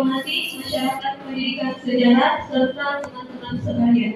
hormati masyarakat pendidikan sejarah serta teman-teman sekalian.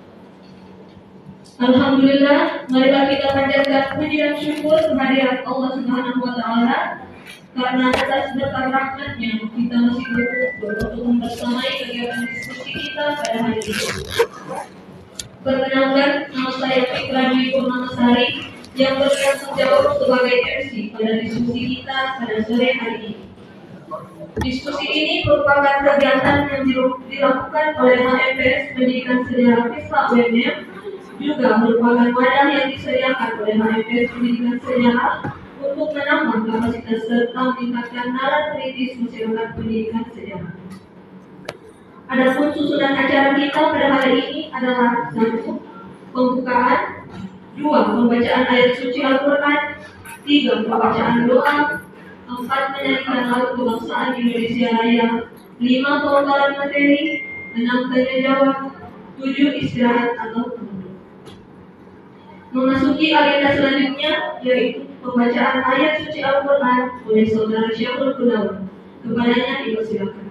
Alhamdulillah, marilah kita panjatkan puji dan syukur kehadirat Allah Subhanahu wa Ta'ala karena atas berkat rahmatnya kita masih berkumpul untuk membersamai kegiatan diskusi kita pada hari ini. Perkenalkan, nama saya Fitra Dwi Purnamasari yang bertanggung jawab sebagai MC pada diskusi kita pada sore hari ini. Diskusi ini merupakan kegiatan yang dilakukan oleh HMPS Pendidikan Sejarah FISA UNM, juga merupakan wadah yang disediakan oleh HMPS Pendidikan Sejarah untuk menambah kapasitas serta meningkatkan nalar kritis masyarakat pendidikan sejarah. Adapun susunan acara kita pada hari ini adalah 1. Pembukaan, 2. Pembacaan ayat suci Al-Quran, 3. Pembacaan doa, 4. Menyanyikan lagu kebangsaan Indonesia Raya, 5. Pemaparan materi, 6. Tanya jawab, 7. Istirahat atau penutup. Memasuki agenda selanjutnya yaitu pembacaan ayat suci Al-Quran oleh Saudara Syahrul Gunawan. Kepadanya dipersilakan.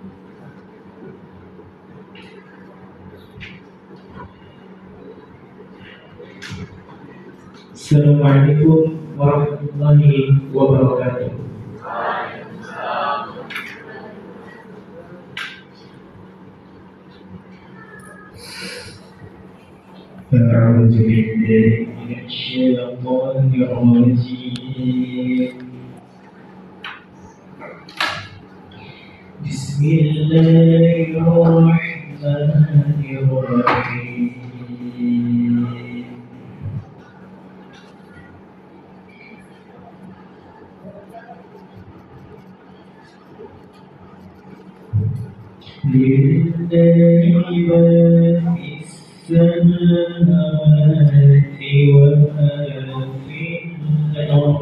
Assalamualaikum warahmatullahi wabarakatuh. أعوذ بالله من الشيطان الرجيم. بسم الله الرحمن الرحيم. لله ما في السماوات وما في الأرض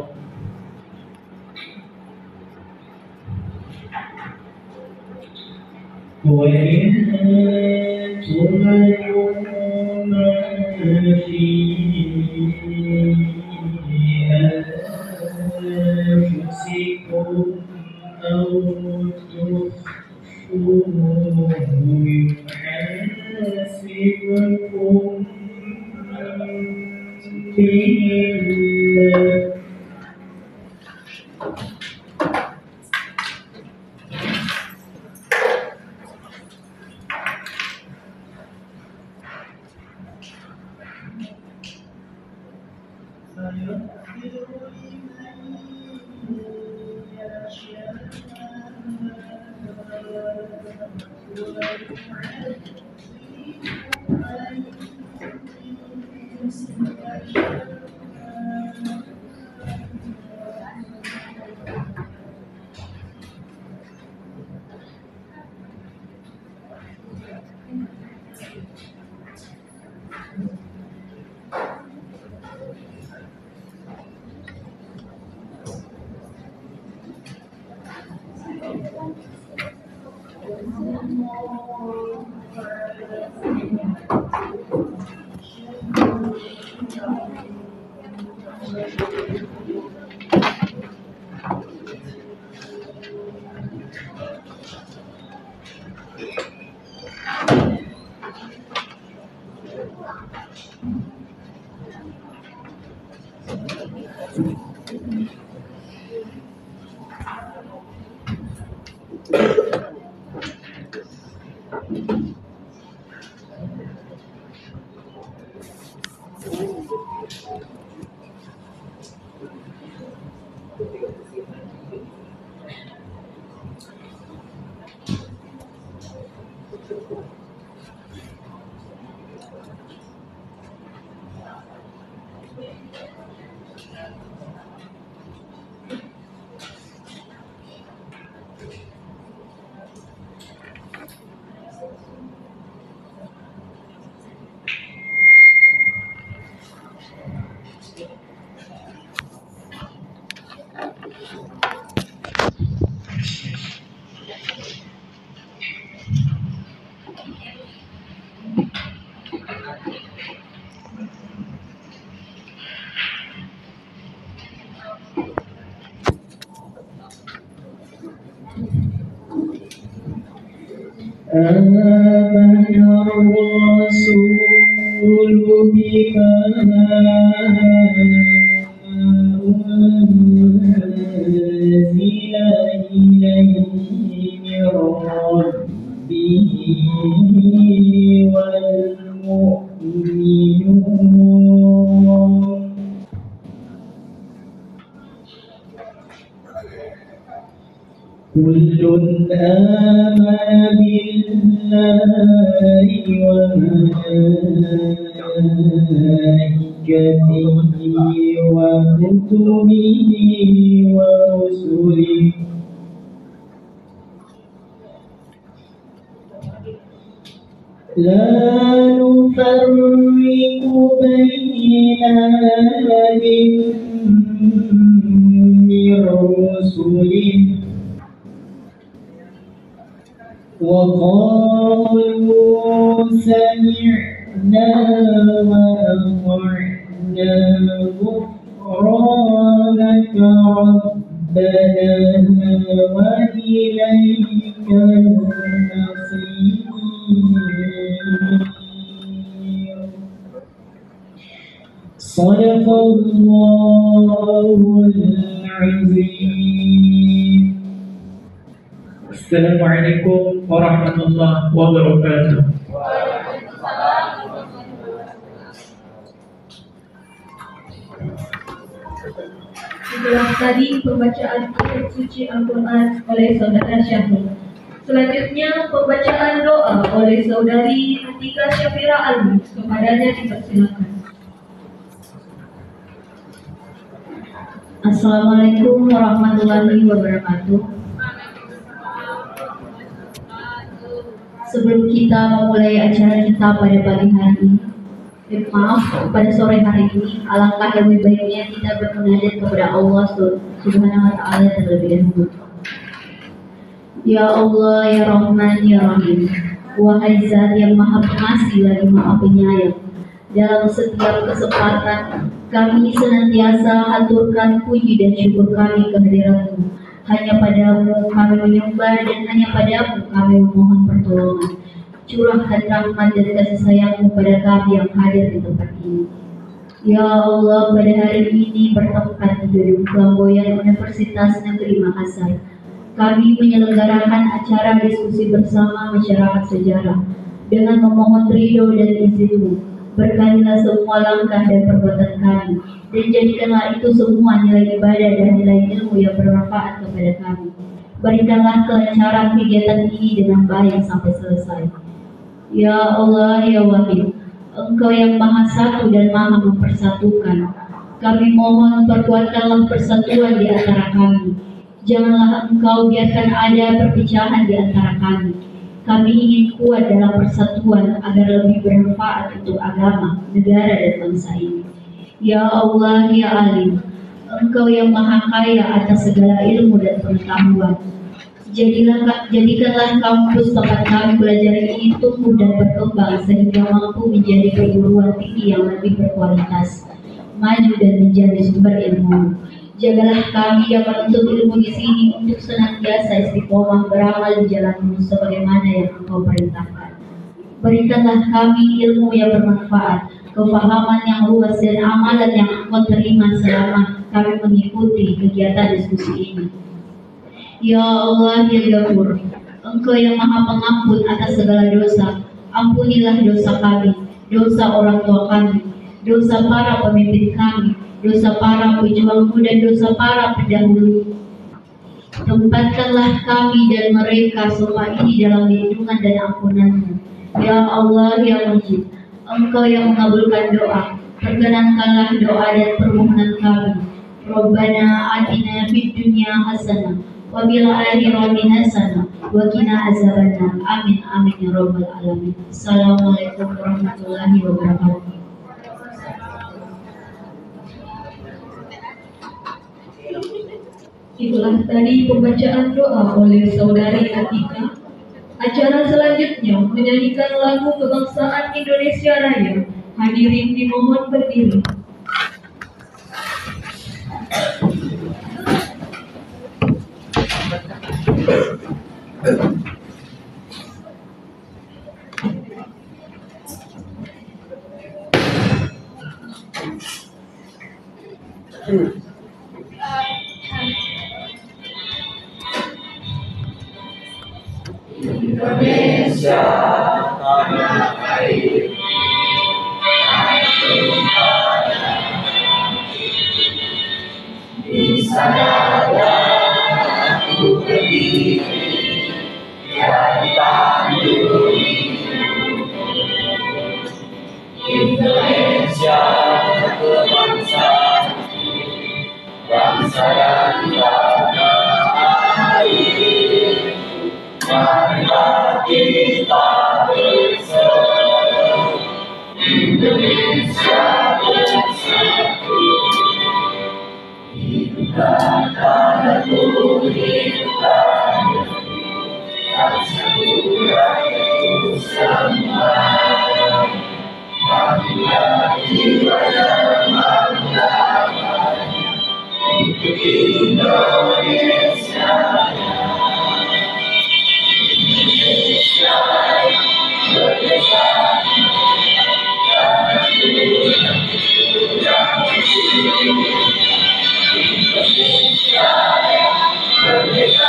وإن تبدوا ما في أنفسكم أو تخفوه يحاسبكم به الله. آمن الرسول بما أنزل إليه من ربه والمؤمنون كل آمن بالله وملائكته وكتبه ورسله لا نفرق بين أحد من رسله وقالوا سمعنا وأطعنا غفرانك ربنا وإليك المصير صدق الله العظيم. Assalamualaikum warahmatullahi wabarakatuh. Setelah tadi pembacaan ayat suci Al-Quran oleh saudara Syahrul, selanjutnya pembacaan doa oleh saudari Atika Syafira Alwi. Kepadanya dipersilakan. Assalamualaikum warahmatullahi wabarakatuh. Sebelum kita memulai acara kita pada pagi hari ini, pada sore hari ini, alangkah lebih baiknya kita bermunajat kepada Allah Subhanahu wa Ta'ala terlebih dahulu. Ya Allah, ya Rahman, ya Rahim, wahai Zat yang Maha Pengasih lagi Maha Penyayang, dalam setiap kesempatan kami senantiasa haturkan puji dan syukur kami kehadirat-Mu. Hanya padamu kami menyembah dan hanya padamu kami memohon pertolongan. Curahkan rahmat dan kasih sayang-Mu pada kami yang hadir di tempat ini. Ya Allah, pada hari ini bertempat di gedung Flamboyan Universitas Negeri Makassar, kami menyelenggarakan acara diskusi bersama masyarakat sejarah dengan memohon ridho dan izin-Mu. Berkalilah semua langkah dan perbuatan kami, dan jadikanlah itu semua nilai ibadah dan nilai ilmu yang bermanfaat kepada kami. Berikanlah kelancaran kegiatan ini dengan baik sampai selesai. Ya Allah, ya Wahid, Engkau yang Maha Satu dan Maha Mempersatukan. Kami mohon perkuatkanlah persatuan di antara kami. Janganlah Engkau biarkan ada perpecahan di antara kami. Kami ingin kuat dalam persatuan agar lebih bermanfaat untuk agama, negara, dan bangsa ini. Ya Allah, ya Alim, Engkau yang Maha Kaya atas segala ilmu dan pengetahuan. Jadikanlah kampus tempat kami belajar ini tumbuh dan berkembang sehingga mampu menjadi perguruan tinggi yang lebih berkualitas, maju dan menjadi sumber ilmu. Jagalah kami yang menuntut ilmu di sini untuk senantiasa istiqomah beramal di jalan-Mu sebagaimana yang Engkau perintahkan. Berikanlah kami ilmu yang bermanfaat, kefahaman yang luas dan amalan yang Engkau terima selama kami mengikuti kegiatan diskusi ini. Ya Allah, ya Ghafur, Engkau yang Maha Pengampun atas segala dosa. Ampunilah dosa kami, dosa orang tua kami, dosa para pemimpin kami, dosa para pejuang-Mu dan dosa para pendahulu. Tempatkanlah kami dan mereka semua ini dalam lindungan dan ampunan-Mu. Ya Allah, ya Majid, Engkau yang mengabulkan doa. Perkenankanlah doa dan permohonan kami. Rabbana atina fid dunya hasanah wa bil akhirati hasanah wa qina azabannar. Amin amin ya rabbal alamin. Assalamualaikum warahmatullahi wabarakatuh. Itulah tadi pembacaan doa oleh saudari Atika. Acara selanjutnya menyanyikan lagu kebangsaan Indonesia Raya. Hadirin dimohon berdiri. Indonesia tanah air, di sana aku berdiri, dari Bandung. Indonesia berbangsa, bangsa dan tanah air. Marilah kita bersatu, Indonesia bersatu. Hiduplah tanahku, hiduplah negeri, bangsaku rakyatku semua. Marilah jiwa dan martabatnya untuk Indonesia. Indonesia merdeka, tanahku yang bersih. Indonesia merdeka,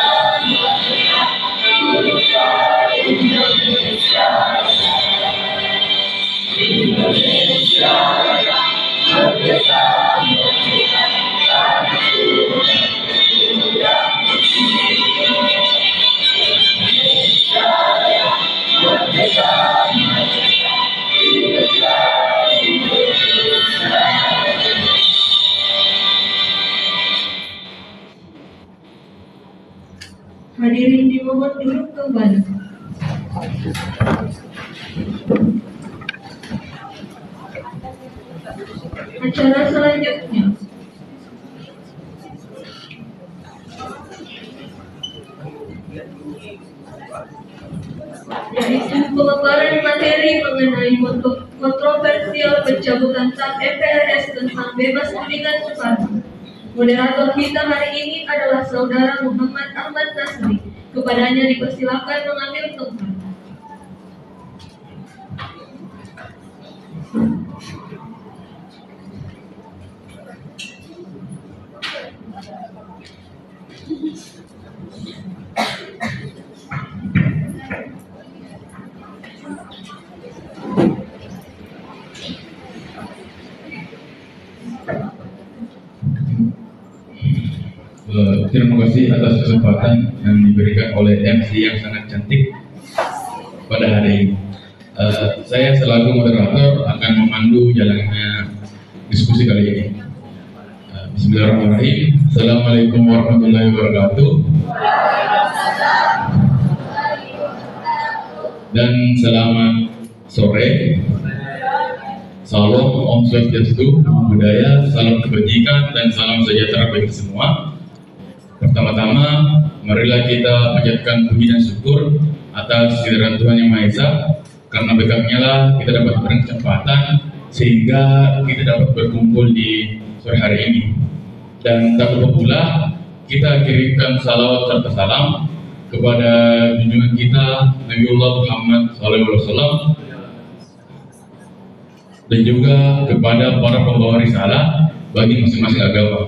hiduplah Indonesia. Indonesia merdeka, tanahku yang bersih. Indonesia merdeka, hiduplah Indonesia. Hadirin dimohon duduk kembali. Acara selanjutnya yaitu pemaparan materi mengenai kontroversial pencabutan TAP MPRS tentang bebas tudingan Soekarno. Moderator kita hari ini adalah Saudara Muhammad Ahmad Nasri. Kepadanya dipersilakan mengambil tempat. Terima kasih atas kesempatan yang diberikan oleh MC yang sangat cantik pada hari ini. Saya selaku moderator akan memandu jalannya diskusi kali ini. Bismillahirrahmanirrahim. Assalamualaikum warahmatullahi wabarakatuh. Dan selamat sore. Salam Om Swastiastu, Namo Buddhaya, salam kebajikan dan salam sejahtera bagi semua. Pertama-tama, marilah kita panjatkan puji dan syukur atas kehadiran Tuhan Yang Maha Esa, karena berkatnya lah kita dapat berkesempatan sehingga kita dapat berkumpul di sore hari ini. Dan tak lupa pula kita kirimkan salawat serta salam kepada junjungan kita Nabiullah Muhammad SAW dan juga kepada para pembawa risalah bagi masing-masing agama.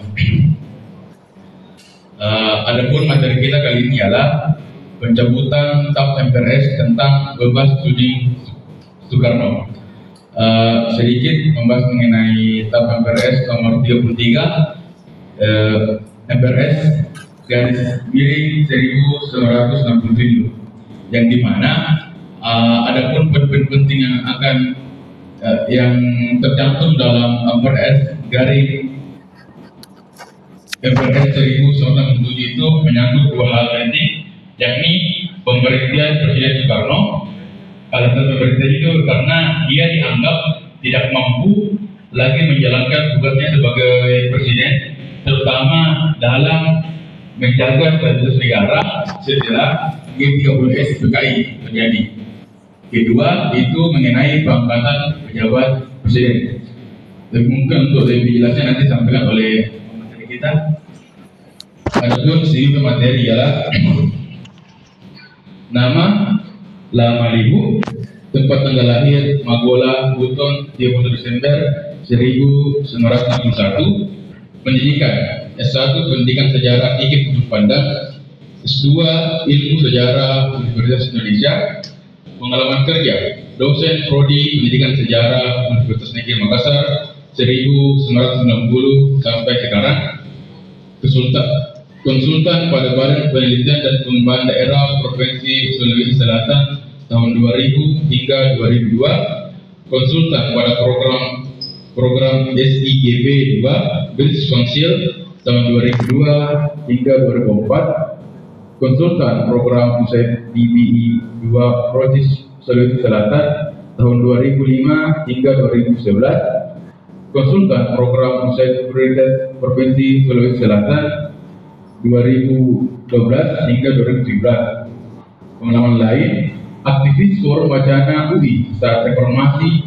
Adapun materi kita kali ini adalah pencabutan TAP MPRS tentang bebas tuding Soekarno. Sedikit membahas mengenai TAP MPRS nomor 33 MPRS garis miring 1967, yang dimana adapun poin-poin penting yang akan yang tercantum dalam MPRS garis MPRS 1967 itu menyangkut dua hal penting, yakni pemberhentian Presiden Soekarno. Alasan pemberhentian itu karena dia dianggap tidak mampu lagi menjalankan tugasnya sebagai presiden, terutama dalam menjaga stabilitas negara setelah G30S PKI terjadi. Kedua, itu mengenai pengangkatan pejabat presiden. Dan mungkin untuk lebih jelasnya nanti disampaikan oleh materi kita. Adapun segi materi ialah nama, lama ibu, tempat tanggal lahir Magola Buton 30 Desember 1961, pendidikan S1 pendidikan sejarah IKIP Ujung Pandang, S2 Ilmu Sejarah Universitas Indonesia. Pengalaman kerja dosen prodi Pendidikan Sejarah Universitas Negeri Makassar 1990 sampai sekarang. Konsultan pada Badan Penelitian dan Pengembangan Daerah Provinsi Sulawesi Selatan tahun 2000 hingga 2002. Konsultan pada program SIGB 2 Business Council tahun 2002 hingga 2004. Konsultan program USAID DBI 2 Provinsi Sulawesi Selatan tahun 2005 hingga 2011. Konsultan program USAID Prioritas Provinsi Sulawesi Selatan 2012 hingga 2017. Pengalaman lain, aktivis Forum Wacana UI saat reformasi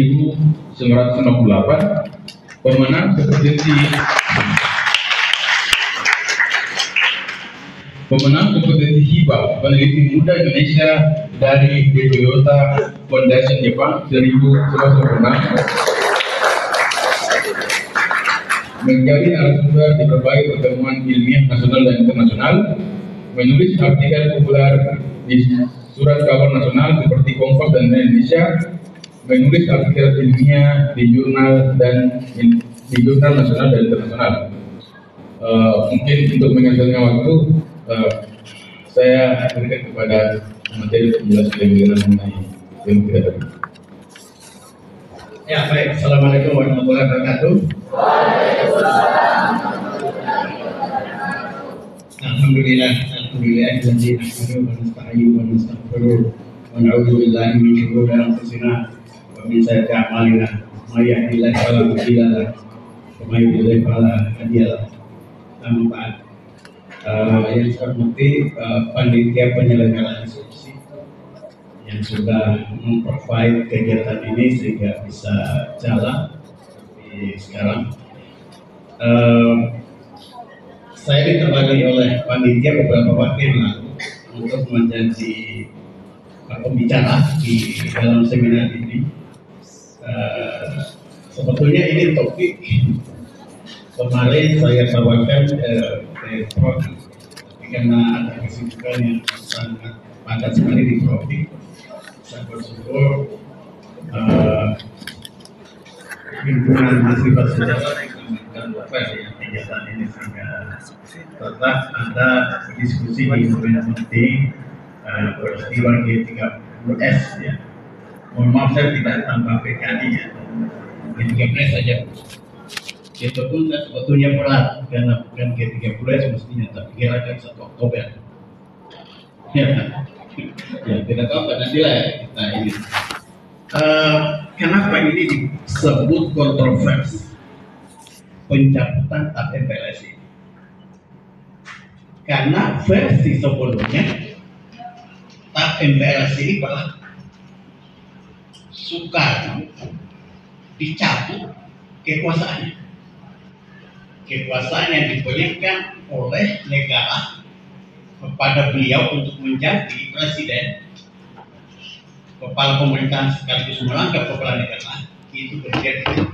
1998, pemenang kompetisi HIBA peneliti muda Indonesia dari The Toyota Foundation Jepang 1996, menjadi narasumber di berbagai pertemuan ilmiah nasional dan internasional, menulis artikel populer di surat kabar nasional seperti Kompas dan Indonesia, menulis artikel ilmiah di jurnal nasional dan internasional. Mungkin untuk menghasilkan waktu, saya berikan kepada materi penjelasan lebih lanjut mengenai ilmu kita tadi. Ya, baik. Assalamualaikum warahmatullahi wabarakatuh. Alhamdulillah alladzi nahmaduhu wa nasta'inuhu wa nastaghfiruh wa na'udzu billahi min shururi anfusina wa min sayyiati a'malina. May yahdihillahu fala mudilla lahu wa may yudlil fala hadiya lahu. Amma ba'd. Yang saya hormati panitia penyelenggara diskusi yang sudah memprovide kegiatan ini sehingga bisa jalan sekarang. Saya ditemani oleh panitia beberapa waktu yang lalu untuk menjadi pembicara di dalam seminar ini. Sebetulnya ini topik kemarin saya bawakan ke Profi, karena ada kesibukan yang sangat padat sekali di Profi. Saya bersyukur himpunan mahasiswa sejarah dan kegiatan ini sehingga tetap ada diskusi di momen penting peristiwa G30S ya. Mohon maaf saya tidak tambah PKI ya, G30S saja. Itu pun sebetulnya berat karena bukan G30S mestinya, tapi kira-kira 1 Oktober. Ya, tidak tahu nanti lah kita ini. Kenapa ini disebut kontroversi pencabutan TAP MPLS ini? Karena versi sebelumnya TAP MPLS ini berlaku. Soekarno dicabut kekuasaannya. Kekuasaan yang diberikan oleh negara kepada beliau untuk menjadi presiden, kepala pemerintahan sekaligus merangkap kepala negara, itu terjadi.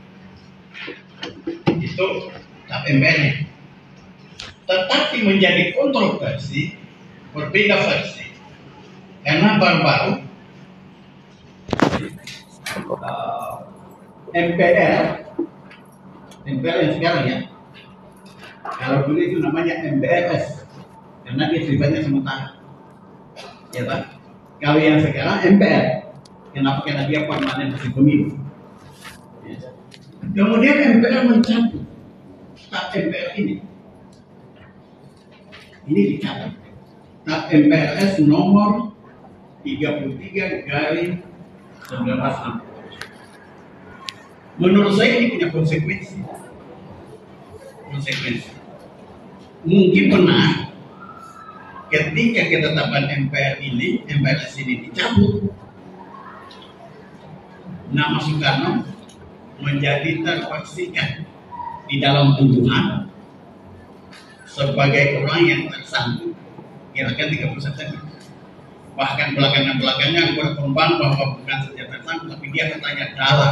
Itu TAP MPLS. Tetapi menjadi kontroversi, berbeda versi, karena baru-baru MPR yang sekarang ya, kalau dulu itu namanya MPRS karena dia sifatnya sementara, ya kan? Kalau yang sekarang MPR, kenapa? Karena dia permanen masih pemilu. Ya. Kemudian MPR mencabut TAP MPR ini dicabut. TAP MPRS nomor 33/1960. Menurut saya ini punya konsekuensi. Mungkin benar ketika ketetapan MPRS ini dicabut, nama Soekarno menjadi terpaksikan di dalam tuduhan sebagai orang yang tersangkut kira-kira 30 September. Bahkan belakangan-belakannya berkembang bahwa bukan saja tersangkut, tapi dia katanya dalang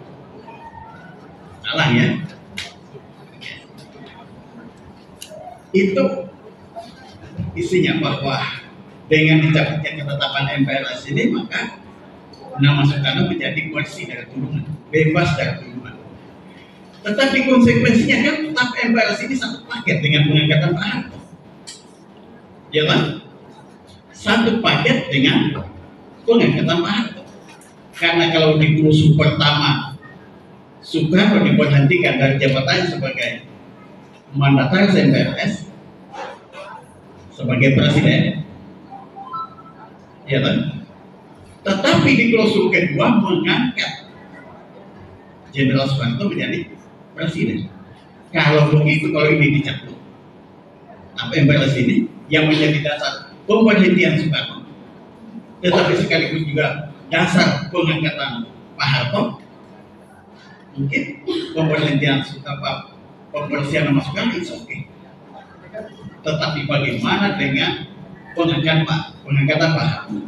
ya. Itu isinya bahwa dengan dicabutnya ketetapan MPRS ini maka nama Soekarno menjadi bersih dari tuduhan, bebas dari tuduhan. Tetapi konsekuensinya kan tetap MPRS ini satu paket dengan pengangkatan Pak Harto. Ya kan? Satu paket dengan pengangkatan Pak Harto. Karena kalau di klausul pertama Soekarno diberhentikan dari jabatannya sebagai mandataris MPRS, sebagai presiden, ya kan? Tetapi di klausul kedua mengangkat Jenderal Soeharto menjadi presiden. Kalau begitu, kalau ini dicabut, apa MPRS ini yang menjadi dasar pemberhentian Soekarno, tetapi sekaligus juga dasar pengangkatan Pak Harto, mungkin pemberhentian Soekarno, pembersihan nama Soekarno itu oke. Tetapi bagaimana dengan pengangkatan Pak Harto?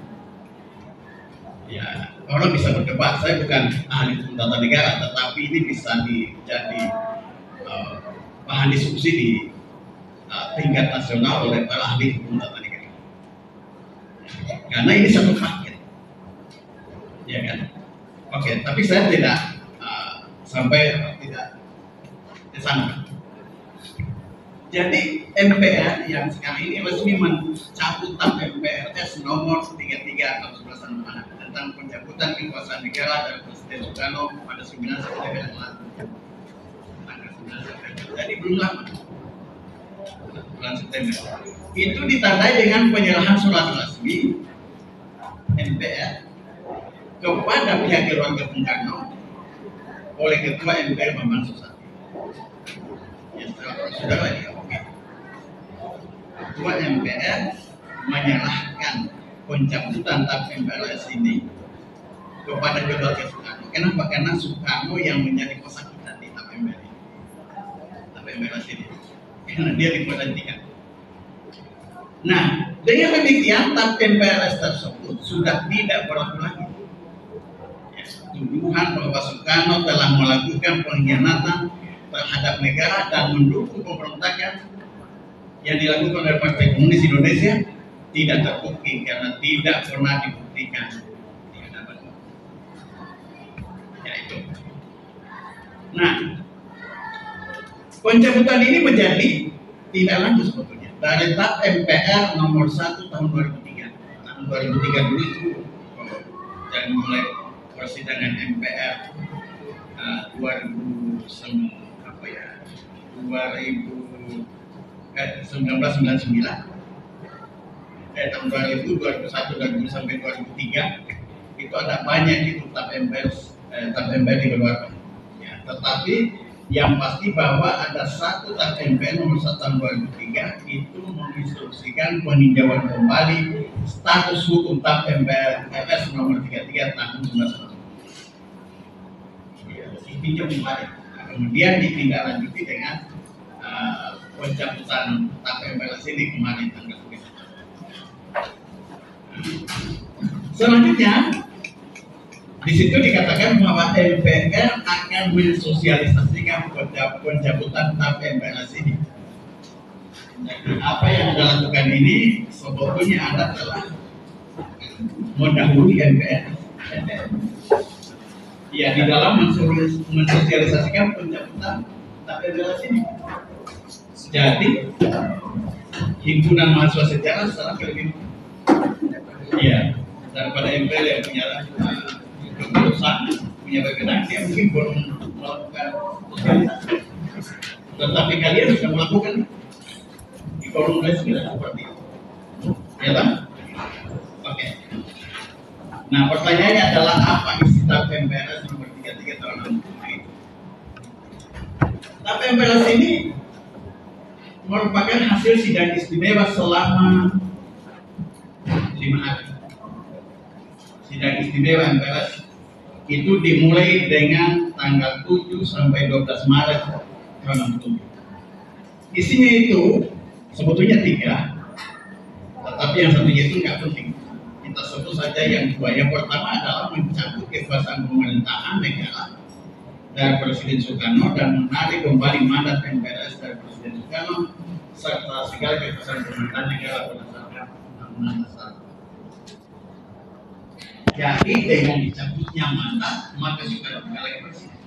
Ya, orang bisa berdebat. Saya bukan ahli hukum tata negara, tetapi ini bisa jadi bahan diskusi di tingkat nasional oleh para ahli hukum tata negara. Karena ini satu paket, ya kan? Oke, tapi saya tidak sampai tidak ke sana. Jadi MPR yang sekarang ini resmi mencabut MPRS nomor 33 tahun 1966 tentang pencabutan kekuasaan negara dari Presiden Soekarno pada 9 September yang lalu. Tanggal 9 September. Jadi belum lama. Bulan September. Itu ditandai dengan penyerahan surat resmi MPR kepada pihak keluarga Bung Karno oleh Ketua MPR Bambang Susatyo. Ya, setelah saudara ini, oke. Ketua MPR menyerahkan pencabutan TAP MPRS ini kepada keluarga Soekarno. Kenapa? Karena Soekarno yang menjadi pesakitan di TAP MPRS ini. Karena dia diberhentikan. Nah, dengan demikian TAP MPRS tersebut sudah tidak berlaku lagi. Ya, tuduhan bahwa Soekarno telah melakukan pengkhianatan terhadap negara dan mendukung pemberontakan yang dilakukan oleh Partai Komunis Indonesia tidak terbukti karena tidak pernah dibuktikan di hadapan umum. Ya itu. Nah, pencabutan ini menjadi tidak lanjut sebetulnya dari TAP MPR nomor 1 tahun 2003. Tahun 2003 dulu itu dan mulai persidangan MPR 1999 tahun 2000, 2001, 2000 sampai 2003 itu ada banyak itu TAP MPR dikeluarkan. Ya, tetapi yang pasti bahwa ada satu TAP MPR nomor 1 tahun 2003 itu menginstruksikan peninjauan kembali status hukum TAP MPRS nomor 33 tahun 1990. Ya, ditinjau kembali. Kemudian ditindaklanjuti dengan pencabutan TAP MPRS ini kemarin tanggal 3. Selanjutnya di situ dikatakan bahwa MPR akan mensosialisasikan pencabutan TAP MPRS ini. Jadi apa yang dilakukan ini sebetulnya adalah mendahului MPR. Ya, di dalam mensosialisasikan pencabutan TAP MPRS ini. Jadi himpunan mahasiswa sejarah secara lebih, ya, daripada MPR yang punya keputusan, punya wewenang, dia mungkin belum melakukan sosialisasi. Tetapi kalian bisa melakukan di forum resmi seperti itu, ya kan? Oke. Nah, pertanyaannya adalah apa isi TAP MPRS nomor 33 tahun 2003 itu? TAP MPRS ini merupakan hasil sidang istimewa selama 5 hari. Sidang istimewa MPRS itu dimulai dengan tanggal 7 sampai 12 Maret tahun 2007. Isinya itu sebetulnya 3, tetapi yang satunya itu nggak penting. Kita sebut saja yang 2. Yang pertama adalah mencabut kekuasaan pemerintahan negara dari Presiden Soekarno dan menarik kembali mandat MPRS dari Presiden Soekarno serta segala keputusan pemerintahan negara berdasarkan undang-undang dasar. Jadi dengan dicabutnya mandat, maka Soekarno tidak lagi presiden.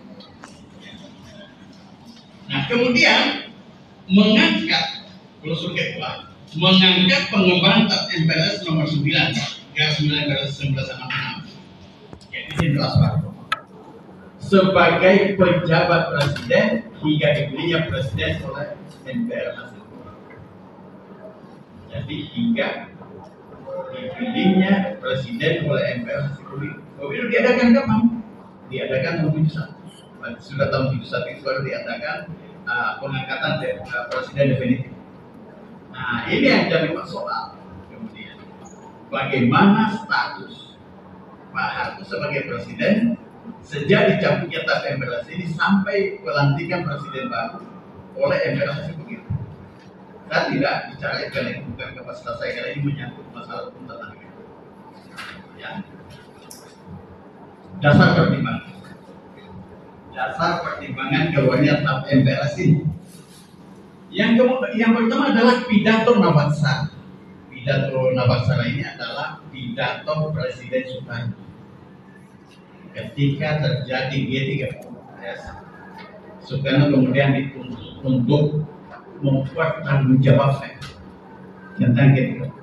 Nah kemudian mengangkat klausul kedua, mengangkat pengembangan MPLS nomor 9 garis 1966 yaitu Jenderal Soekarno sebagai pejabat presiden hingga dipilihnya presiden oleh MPR hasil. Jadi hingga dipilihnya presiden oleh MPR hasil pemilu diadakan kapan? Diadakan tahun 71. Sudah tahun 71 itu baru diadakan pengangkatan presiden definitif. Nah ini yang jadi masalah kemudian. Bagaimana status Pak Harto sebagai presiden sejak dicabutnya TAP MPLS ini sampai pelantikan presiden baru oleh MPLS begitu. Saya tidak bicara karena ini bukan kapasitas saya, karena ini menyangkut masalah tata negara. Ya. Dasar pertimbangan keluarnya TAP MPLS ini. Yang pertama adalah pidato Nabaksana. Pidato Nabaksana ini adalah pidato Presiden Soekarno ketika terjadi G30S. Soekarno kemudian dituntut untuk mempertanggungjawabkan tentang G30S,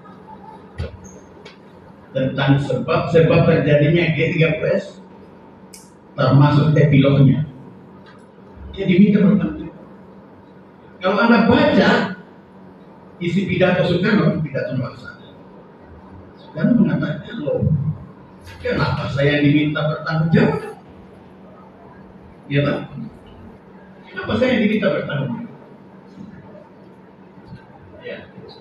tentang sebab terjadinya G30S, termasuk epilognya. Dia diminta bertanggung. Kalau Anda baca isi pidato Soekarno, pidato Nabaksana, Soekarno mengatakan, loh, kenapa saya diminta bertanggung jawab? Ya tak? Kenapa saya diminta bertanggung jawab? Ya.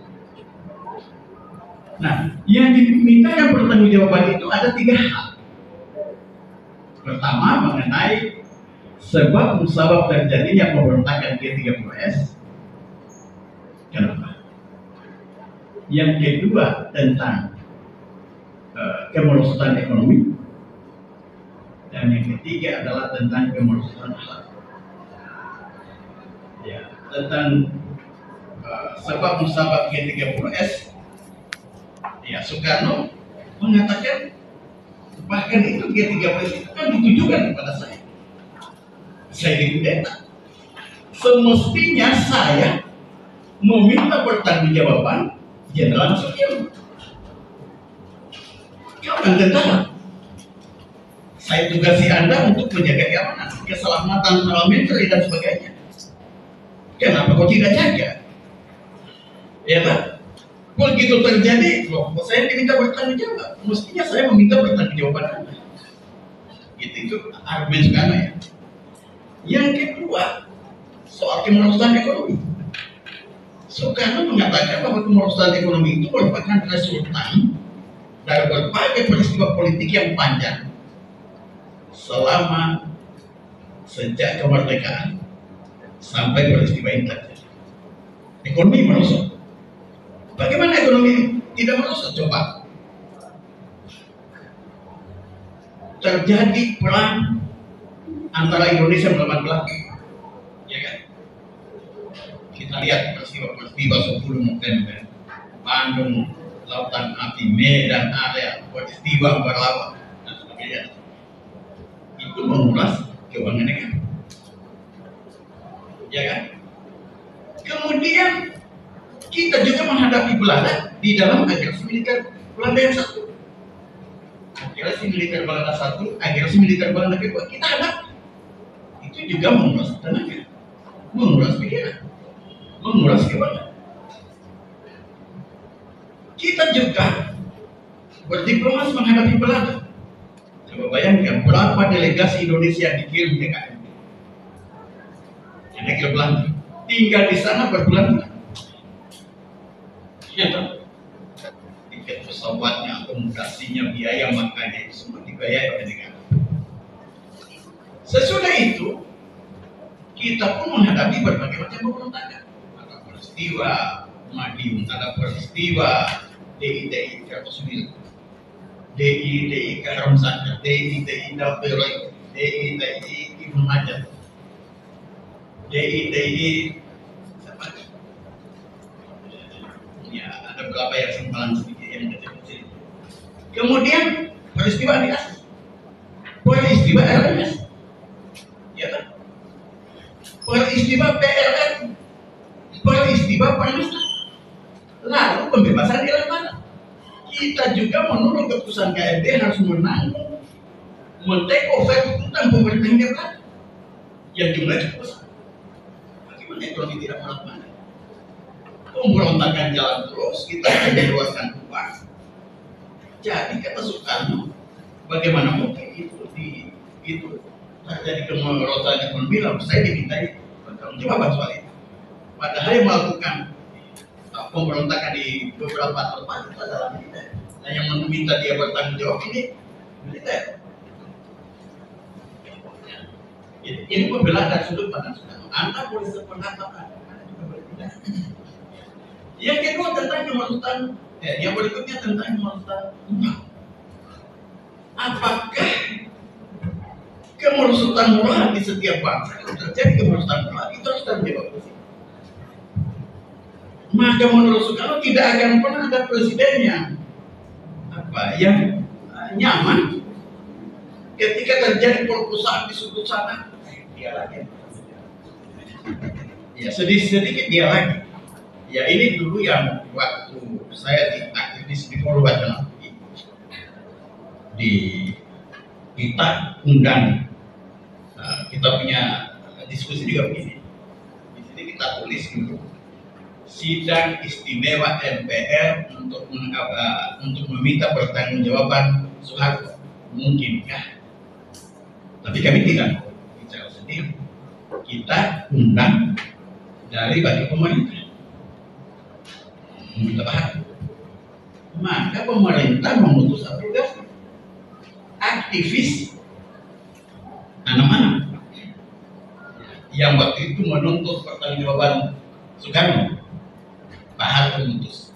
Nah, yang diminta yang bertanggung jawaban itu ada 3 hal. Pertama, mengenai sebab musabab terjadinya pemberontakan G30S. Kenapa? Yang kedua tentang kemerosotan ekonomi, dan yang ketiga adalah tentang kemerosotan akhlak. Ya, tentang sebab musabab G30S, ya Soekarno mengatakan bahkan itu G30S itu kan ditujukan kepada saya. Saya dikudeta. Semestinya saya meminta pertanggungjawaban Jenderal Sudirman. Jangan tentara. Saya tugasi Anda untuk menjaga keamanan, keselamatan parlementer dan sebagainya. Kenapa kau tidak jaga? Ya kan? Begitu terjadi, loh, saya diminta bertanggung jawab. Mestinya saya meminta pertanggungjawaban Anda. Itu argumen Soekarno ya. Yang kedua, soal kemerosotan ekonomi. Soekarno mengatakan bahwa kemerosotan ekonomi itu merupakan resultan dari berbagai peristiwa politik yang panjang selama sejak kemerdekaan sampai peristiwa ini terjadi. Ekonomi merosot. Bagaimana ekonomi tidak merosot? Coba. Terjadi perang antara Indonesia melawan Belanda, ya kan? Kita lihat peristiwa 10 November, Bandung, Lautan Api, Medan area, peristiwa Berlawan dan sebagainya. Itu menguras keuangan negara, ya kan? Kemudian kita juga menghadapi Belanda di dalam agresi militer Belanda yang satu. Agresi militer Belanda satu, agresi militer Belanda kedua, kita hadapi. Itu juga menguras tenaga, menguras pikiran, menguras keuangan. Kita juga berdiplomasi menghadapi Belanda. Coba bayangkan berapa delegasi Indonesia yang dikirim ke KMP, yang negeri Belanda, tinggal di sana berbulan-bulan. Ya, tiket pesawatnya, akomodasinya, biaya makannya itu semua dibayar oleh negara. Sesudah itu, kita pun menghadapi berbagai macam pemberontakan. Ada peristiwa Madiun, ada peristiwa DI Kartosuwil, DI Karam Sakar, DI Daperoy, DI Ibnu Hajar, DI Kemudian peristiwa di atas, peristiwa RMS, ya kan? Peristiwa PLN, peristiwa Panusta, lalu pembebasan di mana? Kita juga menurut keputusan KMP harus menanggung, men-take over hutang pemerintah Belanda yang jumlahnya cukup besar. Bagaimana ekonomi tidak melakukan? Pemberontakan jalan terus, kita mengeluarkan uang. Jadi kata Soekarno, bagaimana mungkin itu terjadi kemerosotan ekonomi lalu saya dimintai bertanggung soal itu. Padahal yang melakukan pemberontakan di beberapa tempat itu adalah militer. Nah yang meminta dia bertanggung jawab ini militer. Ini pembelaan dari sudut pandang Soekarno. Anda boleh sependapat, Anda juga boleh tidak. Yang kedua tentang kemerosotan, yang berikutnya tentang kemerosotan moral. Apakah kemerosotan moral di setiap bangsa kalau terjadi kemerosotan moral itu harus terjawab? Maka menurut Soekarno tidak akan pernah ada presiden yang nyaman ketika terjadi perkosaan di sudut sana. Dia lagi, ya sedikit dia lagi. Ya ini dulu yang waktu saya aktivis di Forum Wacana di kita undang, kita punya diskusi juga begini. Di sini kita tulis dulu sidang istimewa MPR untuk meminta pertanggungjawaban Soeharto, mungkinkah? Tapi kami tidak bicara sendiri, kita undang dari bagi pemerintah. Maka pemerintah memutus abrogasi. Aktivis anak-anak yang waktu itu menuntut pertanggungjawaban Soekarno, Pak Harto memutus.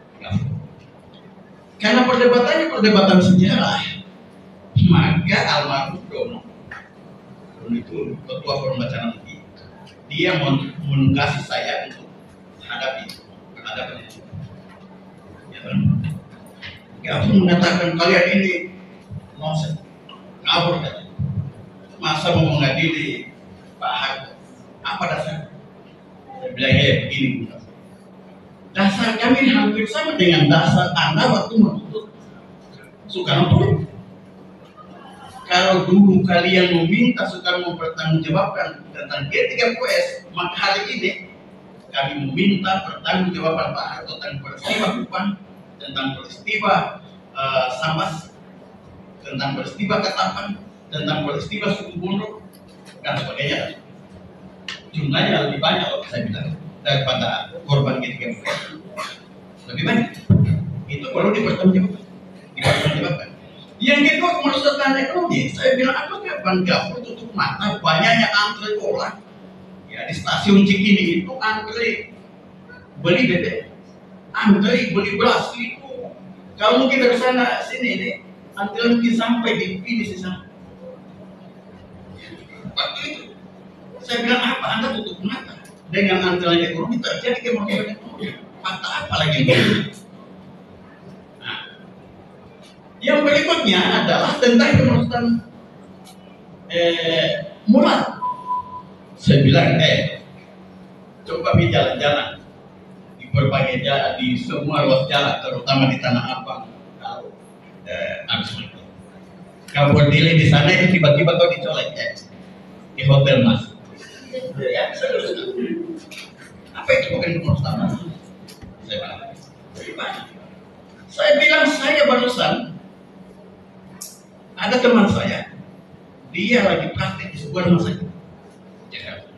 Karena perdebatannya perdebatan sejarah, maka almarhum Dono itu ketua Forum Wacana Negeri, dia menugasi saya untuk menghadapi itu. Gak mengatakan kalian ini nonsen, ngabur kan? Masa mau mengadili Pak Harto? Apa dasar? Saya bilang ya begini, dasar kami hampir sama dengan dasar Anda waktu menuntut Soekarno turun. Kalau dulu kalian meminta Soekarno mempertanggungjawabkan tentang G30S, maka hari ini kami meminta pertanggungjawaban Pak Harto tentang peristiwa Kupang, tentang peristiwa Sambas, tentang peristiwa Ketapang, tentang peristiwa Suku Bondo dan sebagainya. Jumlahnya lebih banyak loh saya bilang daripada korban G30S. Lebih banyak. Itu perlu dipertanggungjawabkan. Yang kedua kemerosotan ekonomi, saya bilang apakah Bangka tutup mata banyaknya antre orang ya di stasiun Cikini itu antre beli BBM, antre beli beras itu. Kalau mungkin dari sana sini nih, antrian mungkin sampai di finish di sana. Waktu itu saya bilang apa Anda tutup mata dengan antrian ekonomi terjadi kemerosotan ekonomi? Fakta apa lagi yang yang berikutnya adalah tentang kemerosotan moral. Saya bilang, coba jalan-jalan di berbagai jalan, di semua ruas jalan, terutama di Tanah Abang, kalau habis maghrib. Kau berdiri di sana itu tiba-tiba kau dicolek di hotel Mas. Ya, apa itu bukan kemerosotan? Saya bilang saya barusan ada teman saya, dia lagi praktek di sebuah rumah sakit Jakarta.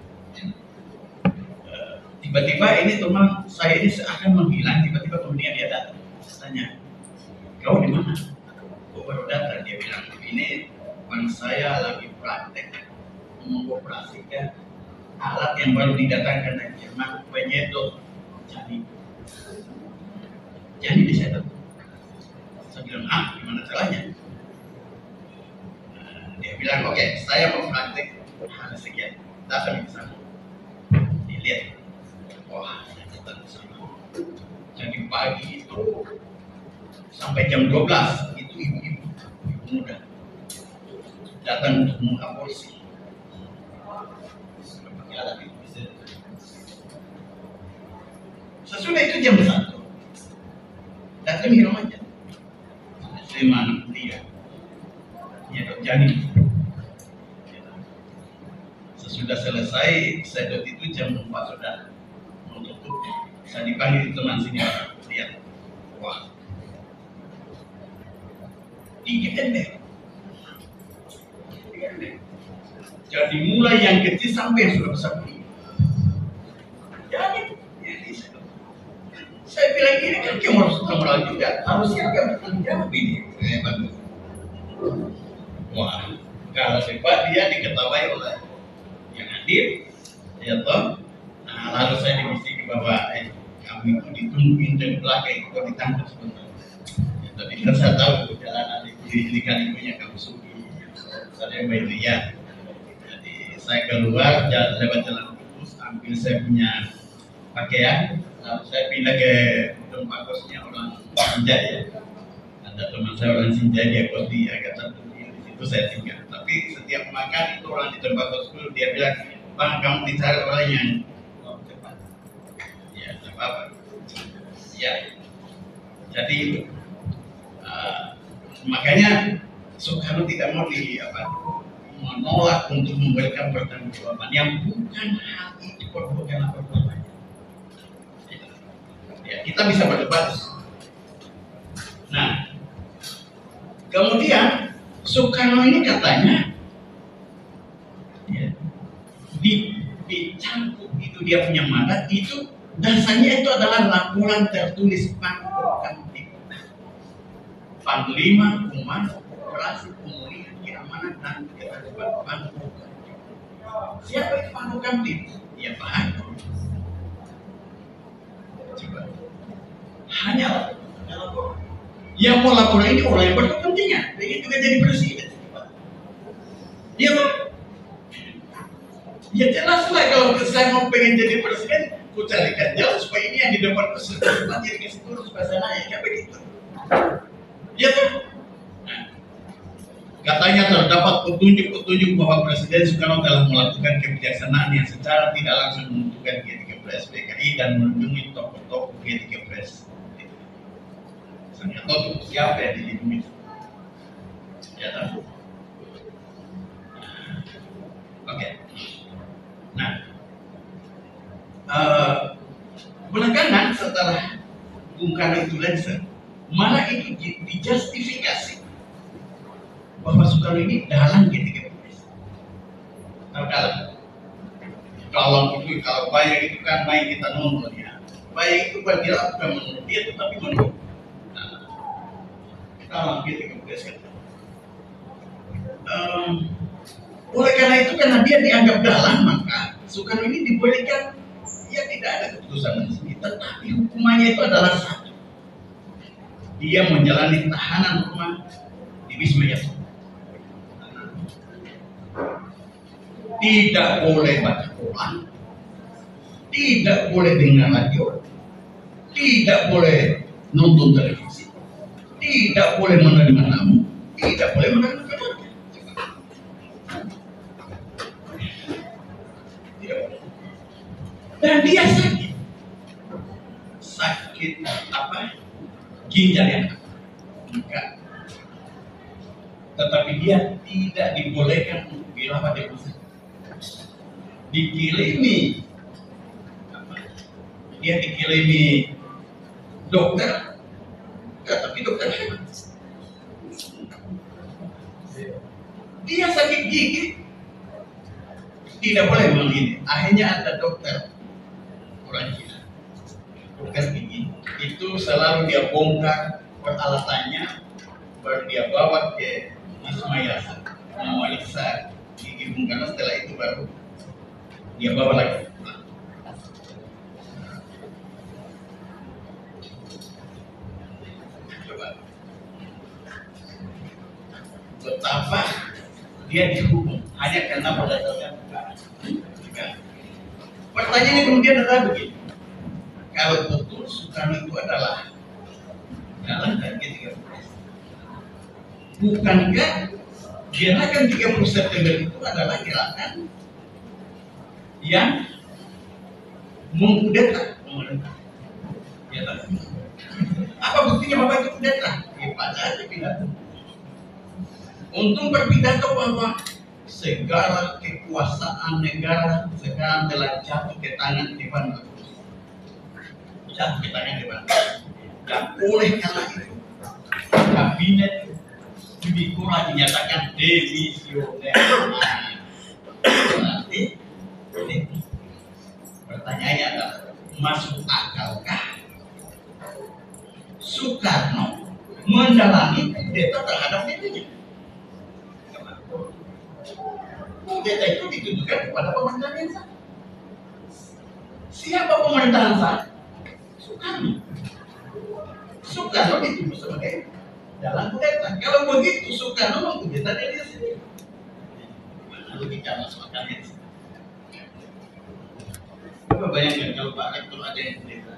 Tiba-tiba ini teman saya ini seakan menghilang, tiba-tiba kemudian dia datang, tanya, kau di mana? Kau baru datang. Dia bilang, ini teman saya lagi praktek mengoperasikan alat yang baru didatangkan dari Jerman, penyedot jadi disedot. Saya bilang, gimana caranya? Dia bilang, oke, saya mau praktek hal sekian, datang ke sana. Dilihat, wah, datang ke sana. Jadi pagi itu sampai jam 12 pemuda datang untuk mengaborsi. Sesudah itu jam 1 datang minum aja. Saya mana dia, ya dok jadi. Sesudah selesai, saya dok itu jam 4 sudah mau tutup. Saya dipanggil teman sini, lihat, wah, tinggi pendek. Jadi mulai yang kecil sampai yang sudah besar begini. Jadi saya bilang ini kan kamu harus moral juga, harusnya kamu bertanggung jawab ini. Bantu. Wah, kalau sempat dia diketahui oleh yang hadir, ya toh. Nah, lalu saya dimisi bahwa kami itu ditungguin dari belakang itu kalau ditangkap sebentar. Ya, tapi kan saya tahu jalanan di kali punya kamu suki, saya bayar dia. Saya keluar lewat jalan khusus, ambil saya punya pakaian, lalu saya pindah ke tempat kosnya orang Sinjai ya. Ada teman saya orang Sinjai, dia kos di agak tertentu, di situ saya tinggal. Tapi setiap makan itu orang di tempat kosku dia bilang, bang kamu dicari orang yang cepat. Ya, tidak apa-apa. Ya, jadi makanya Soekarno tidak mau menolak untuk memberikan pertanggungjawaban yang bukan hal itu perbuatan. Ya, kita bisa berdebat. Nah, kemudian Soekarno ini katanya ya, dicangkuk itu dia punya mandat itu dasarnya itu adalah laporan tertulis Panglima Komando Operasi Pemulihan Keamanan dan Ketertiban. Siapa itu Pak Kamtib? Ya Pak Harto. Coba. Hanya yang mau lapor ini orang yang berkepentingan. Ini juga jadi presiden. Iya Pak. Ya jelas lah kalau saya mau pengen jadi presiden, ku carikan jalan supaya ini yang di depan presiden jadi kasih turun supaya saya naik. Ya begitu. Iya Pak. Katanya terdapat petunjuk-petunjuk bahwa Presiden Soekarno telah melakukan kebijaksanaan yang secara tidak langsung menentukan G13 PKI dan melindungi tokoh-tokoh G13. Saya nggak tahu siapa yang dilindungi. Ya tahu. Oke. Nah, belakangan setelah Bung Karno itu lengser, malah itu dijustifikasi bahwa Soekarno ini dalang G13. Dalang itu kalau bayang itu kan main kita nonton ya. Bayang itu bergerak bukan menurut dia tetapi menurut dalang G13 kan. Oleh karena itu karena dia dianggap dalang maka Soekarno ini diberikan ya tidak ada keputusan resmi tetapi hukumannya itu adalah satu. Dia menjalani tahanan rumah di Wisma Yasmin. Tidak boleh baca Quran, tidak boleh dengar radio, tidak boleh nonton televisi, tidak boleh menerima tamu, tidak boleh menerima keluarga. Dan dia sakit apa? Ginjal yang enggak. Tetapi dia tidak dibolehkan untuk dirawat di rumah sakit. Dikirimi dia dikirimi dokter, tapi dokter hebat. Dia sakit gigi, tidak boleh bilang ini. Akhirnya ada dokter orang Cina, dokter gigi itu selalu dia bongkar peralatannya, baru dia bawa ke Wisma Yasmin memeriksa gigi Bung Karno. Setelah itu baru dia bawa lagi. Coba betapa dia dihukum hanya karena berdasarkan pertanyaannya kemudian adalah begini, kalau betul Soekarno itu adalah dalang dari G13, bukankah gerakan 30 September itu adalah gerakan yang mengkudeta pemerintah? Ya, apa buktinya Bapak itu kudeta? Ya, baca aja pidato. Untung berpidato bahwa segala kekuasaan negara sekarang telah jatuh ke tangan Dewan Pers. Jatuh ke tangan Dewan Pers. Dan oleh karena itu, kabinet Budi Kora dinyatakan demisioner. Berarti, pertanyaannya adalah, masuk akalkah Soekarno menjalani kudeta terhadap dirinya? Kudeta itu ditujukan kepada pemerintahan yang sah. Siapa pemerintahan sah? Soekarno. Soekarno dituduh sebagai dalam kudeta. Kalau begitu Soekarno mengkudeta dirinya sendiri. Lalu kita masuk akalnya. Coba bayangkan kalau Pak Rektor ada yang kudeta.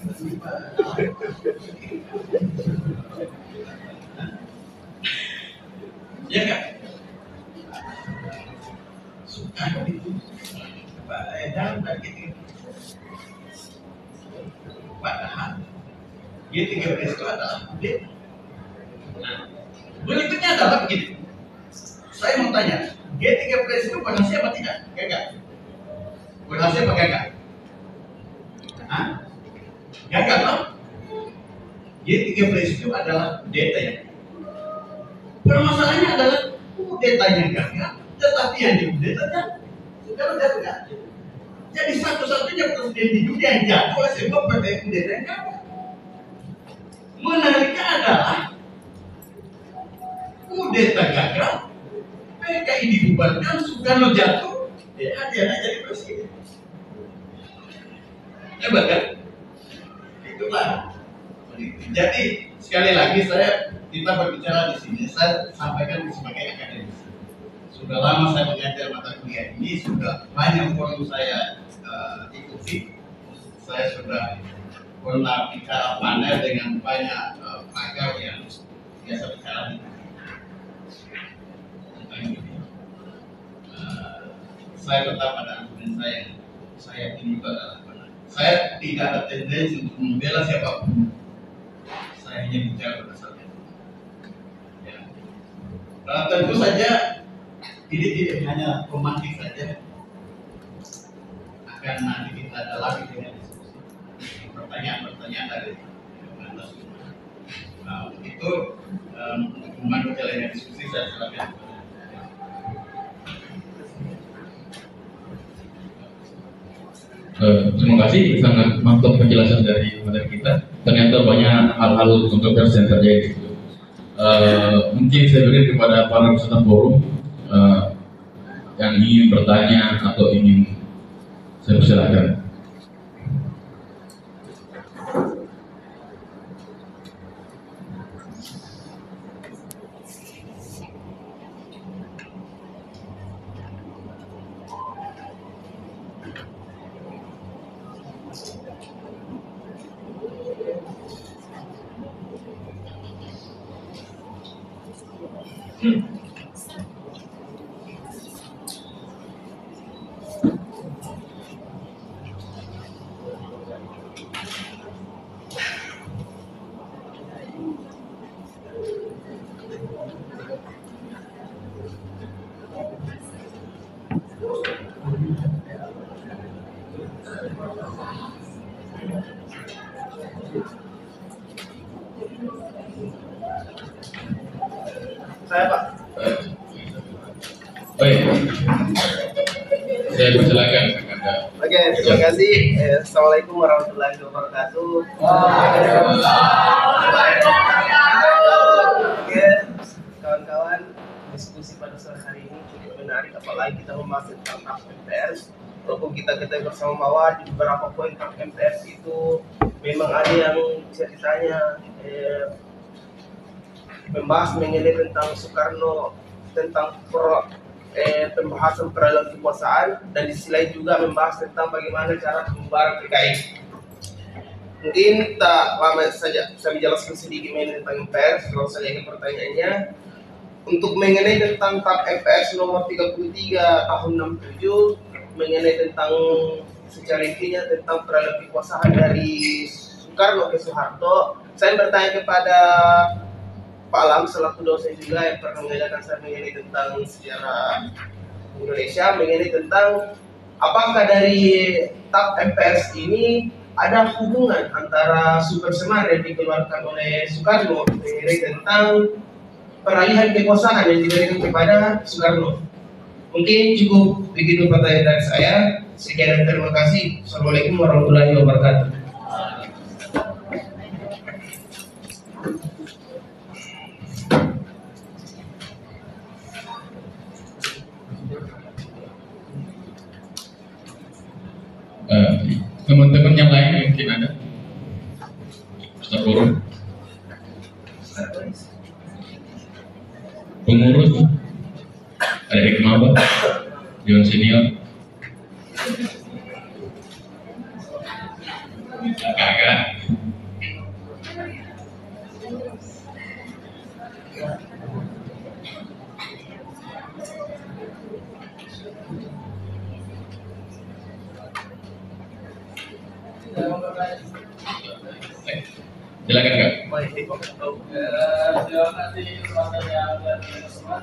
Ya kan? Soekarno itu dalam gitu. Padahal G13 itu adalah kudeta. Nah, berikutnya adalah begini. Saya mau tanya, G13 itu berhasil apa tidak? Gagal. Berhasil apa gagal? Hah? Gagal loh. G13 itu adalah kudeta ya. Permasalahannya adalah kudetanya gagal, tetapi yang dikudeta Soekarno jatuh. Jadi satu-satunya presiden di dunia yang jatuh sebab pada kudeta yang gagal. Menariknya adalah kudeta gagal, PKI dibubarkan, Soekarno jatuh, dia jadi presiden. Coba kan? Itulah. Jadi sekali lagi kita berbicara di sini, saya sampaikan sebagai akademisi. Sudah lama saya mengajar mata kuliah ini, sudah banyak forum saya ikuti. Saya sudah pernah bicara panel dengan banyak pakar yang biasa bicara di tentang ini. Saya tetap pada argumen saya ini adalah benar. Saya tidak ada tendensi untuk membela siapapun. Saya hanya bicara berdasarkan. Ya. Tentu saja ini tidak hanya romantis saja. Akan nanti kita dalami dengan diskusi. Pertanyaan-pertanyaan dari Anda semua. Nah, itu untuk memandu jalannya diskusi saya silakan. Terima kasih, sangat mantap penjelasan dari materi kita. Ternyata banyak hal-hal kontroversi yang terjadi. Mungkin saya berikan kepada para peserta forum yang ingin bertanya atau ingin saya persilakan. Saya Pak. Baik, saya persilakan. Oke, terima kasih. Assalamualaikum warahmatullahi wabarakatuh. Oke, kawan-kawan, diskusi pada sore hari ini cukup menarik, apalagi kita membahas tentang hak MPR. Walaupun kita ketahui bersama bahwa di beberapa poin hak MPR itu memang ada yang ceritanya membahas mengenai tentang Soekarno, tentang pembahasan peralihan kekuasaan, dan di sisi lain juga membahas tentang bagaimana cara pembubaran PKI. Mungkin tak lama saja saya menjelaskan sedikit mengenai tentang MPR. Kalau saya ingin pertanyaannya, untuk mengenai tentang TAP MPRS nomor 33 tahun 67 mengenai tentang secara intinya tentang peralihan kekuasaan dari Soekarno ke Soeharto, saya bertanya kepada Pak Alam selaku dosen juga yang pernah mengajarkan saya mengenai tentang sejarah Indonesia, mengenai tentang apakah dari TAP MPRS ini ada hubungan antara Super Semar yang dikeluarkan oleh Soekarno mengenai tentang peralihan kekuasaan yang diberikan kepada Soekarno. Mungkin cukup begitu pertanyaan dari saya. Sekian dan terima kasih. Assalamualaikum warahmatullahi wabarakatuh. Teman-teman yang lain mungkin ada. Ustaz Guru, pengurus, ada Hikmah, Dewan Senior, kakak. Silakan Kak. Terima kasih kesempatan yang bermanfaat.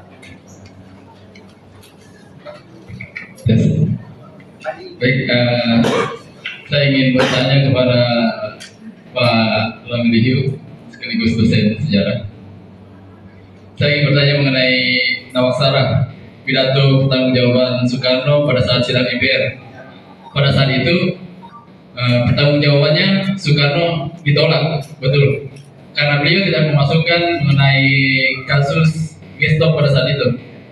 Yes. Baik, saya ingin bertanya kepada Pak Lamdihiu sekaligus dosen sejarah. Saya ingin bertanya mengenai Nawaksara, pidato pertanggungjawaban Soekarno pada saat sidang MPR. Pada saat itu pertanggungjawabannya Soekarno ditolak, betul, karena beliau tidak memasukkan mengenai kasus Gestok pada saat itu.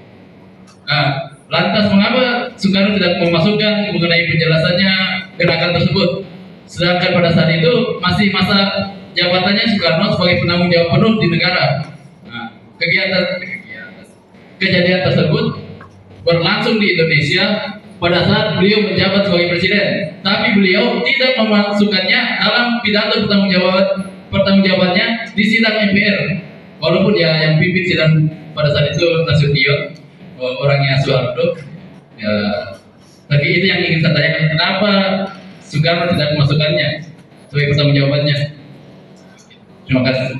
Lantas mengapa Soekarno tidak memasukkan mengenai penjelasannya gerakan tersebut, sedangkan pada saat itu masih masa jabatannya Soekarno sebagai penanggung jawab penuh di negara. Kejadian tersebut berlangsung di Indonesia pada saat beliau menjabat sebagai presiden, tapi beliau tidak memasukkannya dalam pidato pertanggungjawabannya di sidang MPR. Walaupun ya yang pimpin sidang pada saat itu Nasution, orangnya Soeharto. Ya, tapi itu yang ingin saya tanyakan, kenapa Soekarno tidak memasukkannya sebagai pertanggungjawabannya? Terima kasih.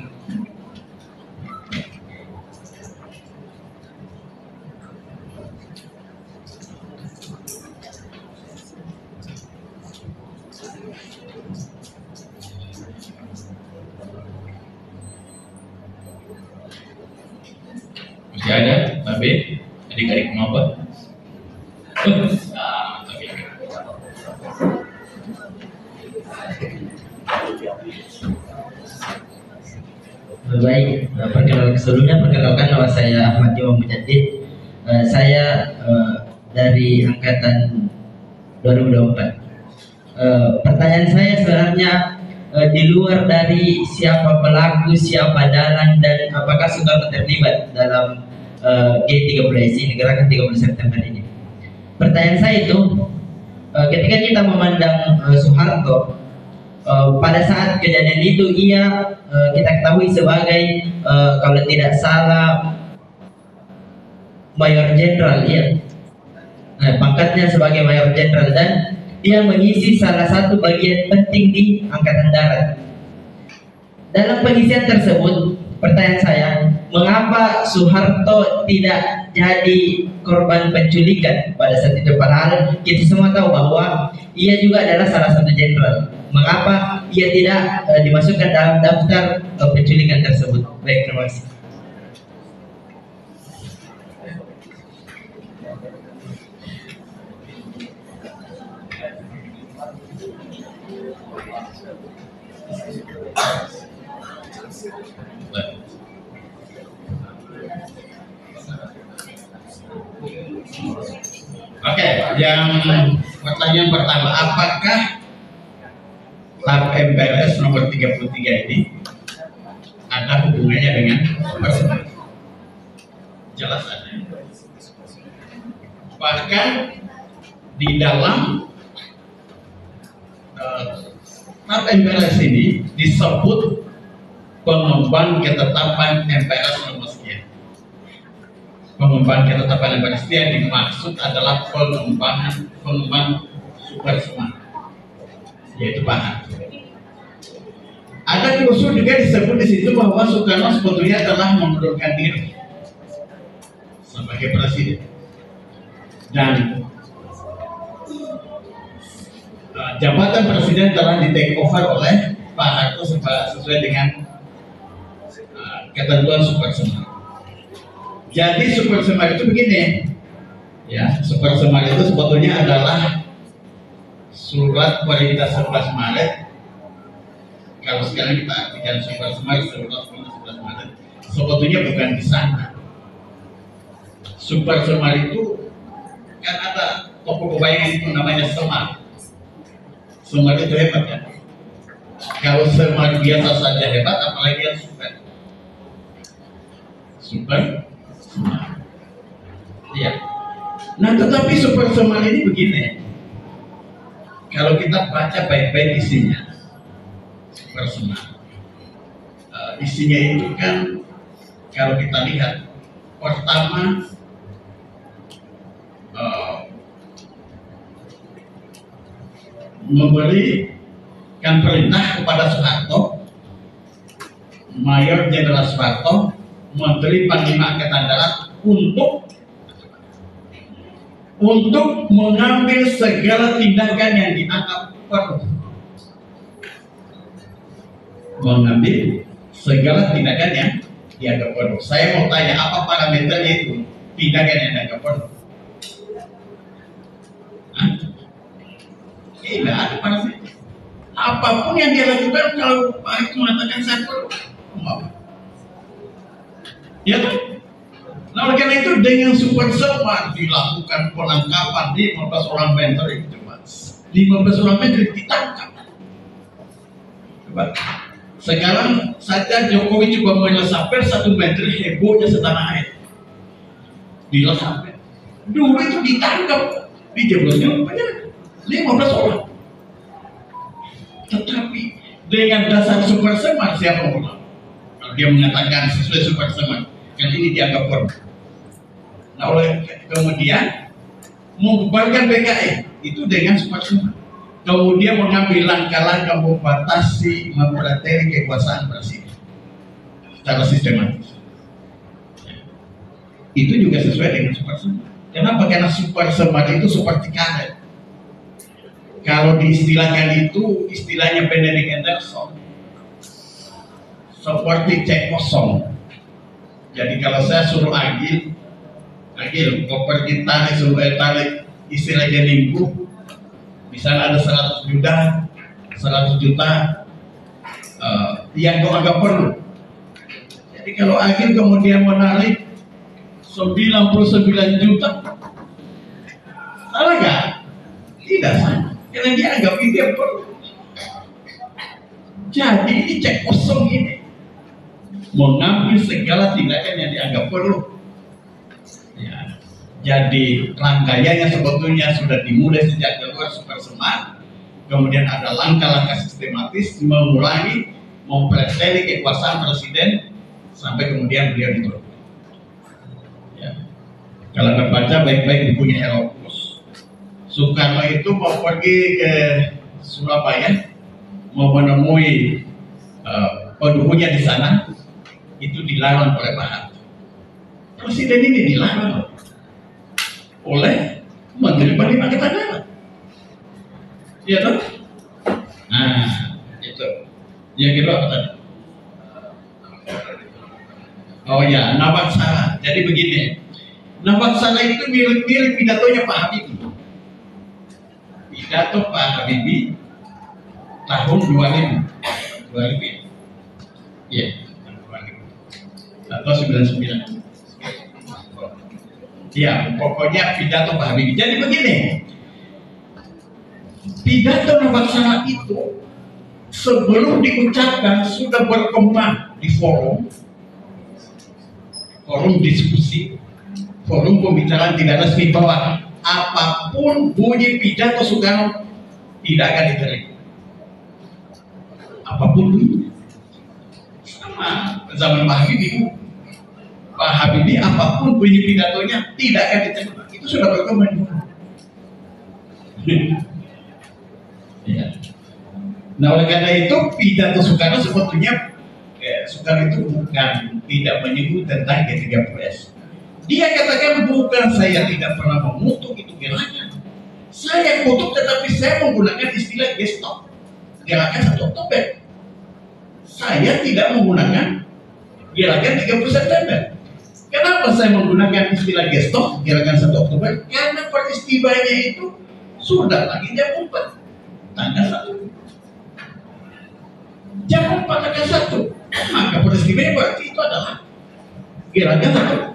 Masih ada, tapi adik-adik kenapa? Baik, perkenalkan nama saya Ahmad Imam Mujaddid. Saya dari angkatan 2024. Pertanyaan saya sebenarnya di luar dari siapa pelaku, siapa dalang, dan apakah Soekarno terlibat dalam G30 ini, gerakan 30 September ini. Pertanyaan saya itu, ketika kita memandang Soeharto, pada saat kejadian itu ia kita ketahui sebagai kalau tidak salah Mayor Jenderal, ya. Pangkatnya sebagai Mayor Jenderal, dan dia mengisi salah satu bagian penting di Angkatan Darat. Dalam pengisian tersebut, pertanyaan saya, mengapa Soeharto tidak jadi korban penculikan pada saat itu? Padahal kita semua tahu bahwa ia juga adalah salah satu jenderal. Mengapa ia tidak dimasukkan dalam daftar penculikan tersebut? Baik, terima kasih. Oke, yang pertanyaan pertama, apakah TAP MPRS nomor 33 ini ada hubungannya dengan Persema? Jelas ada. Bahkan di dalam TAP MPRS ini disebut pengemban ketetapan MPRS nomor sekian. pengembangan ketetapan Eucharistia dimaksud adalah pengembangan super semangat, yaitu bahan. Ada klausul juga disebut di situ bahwa Soekarno sebetulnya adalah mengundurkan diri sebagai presiden, dan jabatan presiden telah di take over oleh Pak Harto sesuai dengan ketentuan super semar. Jadi super semar itu begini, ya, super semar itu sebetulnya adalah surat perintah 11 Maret. Kalau sekarang kita artikan super semar, surat perintah 11 Maret, sebetulnya bukan di sana. Super semar itu kan ada tokoh kebayangan itu namanya Semar. Semar itu hebat ya. Kalau Semar biasa saja hebat, apalagi yang super. Super Semar. Iya. Nah, tetapi super semar ini begini. Kalau kita baca baik-baik isinya, super semar. Isinya itu kan kalau kita lihat, pertama memberikan perintah kepada Soeharto, Mayor Jenderal Soeharto, Menteri Panglima Angkatan Darat untuk mengambil segala tindakan yang dianggap perlu. Mengambil segala tindakan yang dianggap perlu. Saya mau tanya, apa parameternya itu tindakan yang dianggap perlu? Tidak ada parameter. Apapun yang dia lakukan, kalau Pak itu mengatakan saya perlu, apa? Ya kan? Nah, oleh karena itu dengan super semar dilakukan penangkapan 15 orang menteri itu, Mas. 15 orang menteri ditangkap. Coba. Sekarang saja Jokowi coba menyelesaikan satu menteri hebohnya setanah air. Dilesaper. Dulu itu ditangkap, dijeblosnya penjara 15 orang. Tetapi dengan dasar super semar siapa mau tahu? Kalau dia mengatakan sesuai super semar, kan ini dianggap perlu. Nah, oleh kemudian membubarkan PKI itu dengan super semar. Kemudian mengambil langkah-langkah membatasi, mempreteli kekuasaan presiden secara sistematis. Itu juga sesuai dengan super semar. Kenapa? Karena super semar itu seperti karet. Kalau diistilahkan itu, istilahnya Benedict Anderson, seperti cek kosong. Jadi kalau saya suruh Agil, kau pergi tarik, suruh tarik istilahnya minggu, misalnya ada 100 juta yang kau anggap perlu. Jadi kalau Agil kemudian menarik 99 juta, salah nggak? Tidak salah. Karena dia anggap itu yang perlu. Jadi ini cek kosong ini, mengambil segala tindakan yang dianggap perlu. Ya. Jadi rangkaiannya sebetulnya sudah dimulai sejak keluar super semar. Kemudian ada langkah-langkah sistematis mengurangi, mempreteli kekuasaan presiden sampai kemudian beliau diturunkan. Ya. Kalau terbaca baik-baik bukunya Herodotus, Soekarno itu mau pergi ke Surabaya, mau menemui pendukungnya di sana, itu dilarang oleh Pak Harto. Presiden ini dilarang oleh Menteri Panglima Angkatan Darat. Iya toh? Nah, itu. Yang kedua apa tadi? Oh ya, Nabaksara. Jadi begini, Nabaksara itu mirip-mirip pidatonya Pak Habibie. Pidato Pak Habibie tahun 2000 ya, 2000 atau 99 ya, pokoknya pidato Pak Habibie. Jadi begini, pidato Nabaksara itu sebelum diucapkan sudah berkembang di forum diskusi, forum pembicaraan tidak resmi bahwa apapun bunyi pidato Soekarno tidak akan diterima. Apapun bunyi. Sama zaman Pak Habibie. Pak Habibie apapun bunyi pidatonya tidak akan diterima. Itu sudah berkomitmen. Ya. Nah oleh karena itu pidato Soekarno sebetulnya Soekarno itu bukan tidak menyebut tentang G30S. Dia katakan bukan saya tidak pernah mengutuk itu gerakan. Saya kutuk tetapi saya menggunakan istilah gestop. Gerakan 1 Oktober. Saya tidak menggunakan gerakan 30 September. Kenapa saya menggunakan istilah gestop gerakan 1 Oktober? Karena peristiwanya itu sudah lagi jam 4 tanggal 1. Jam 4 tanggal 1. Maka peristiwanya berarti itu adalah gerakan 1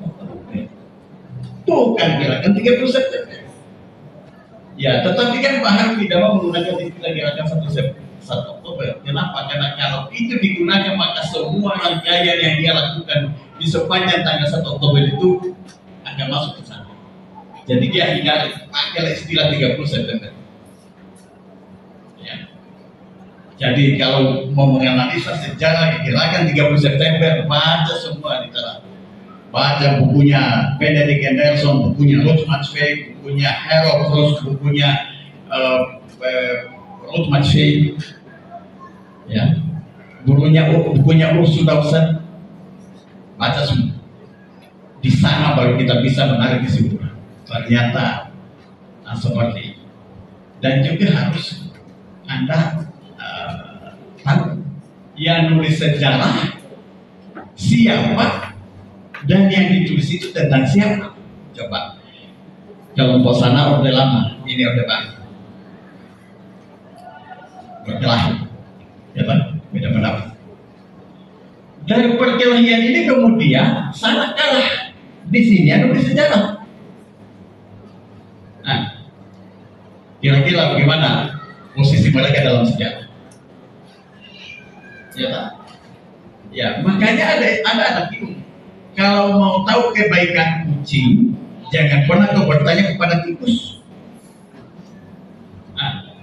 bukan gerakan 30 September. Ya, tetapi kan Pak Habibie tidak mau menggunakan istilah gerakan 1 Oktober. Kenapa? Karena kalau itu digunakan maka semua rangkaian yang dia lakukan di sepanjang tanggal 1 Oktober itu akan masuk ke sana. Jadi dia hindari pakai istilah 30 September. Ya. Jadi kalau mau menganalisa sejarah gerakan 30 September, baca semua di dalam. Baca bukunya Benedict Anderson, bukunya Ruth Matsvey, bukunya Harold Frost, bukunya Ruth Matsvey, ya, bukunya Ursula Dawson. Baca semua. Di sana baru kita bisa menarik kesimpulan. Ternyata seperti itu. Dan juga harus Anda tahu yang nulis sejarah siapa dan yang ditulis itu tentang siapa. Coba kelompok sana Orde Lama, ini Orde Baru, berkelahi, ya Pak, beda pendapat. Dari perkelahian ini kemudian sana kalah, di sini ada nulis sejarah. Nah, kira-kira bagaimana posisi mereka dalam sejarah? Ya Pak, ya makanya ada anak bingung. Kalau mau tahu kebaikan kucing, jangan pernah kau bertanya kepada tikus. Nah,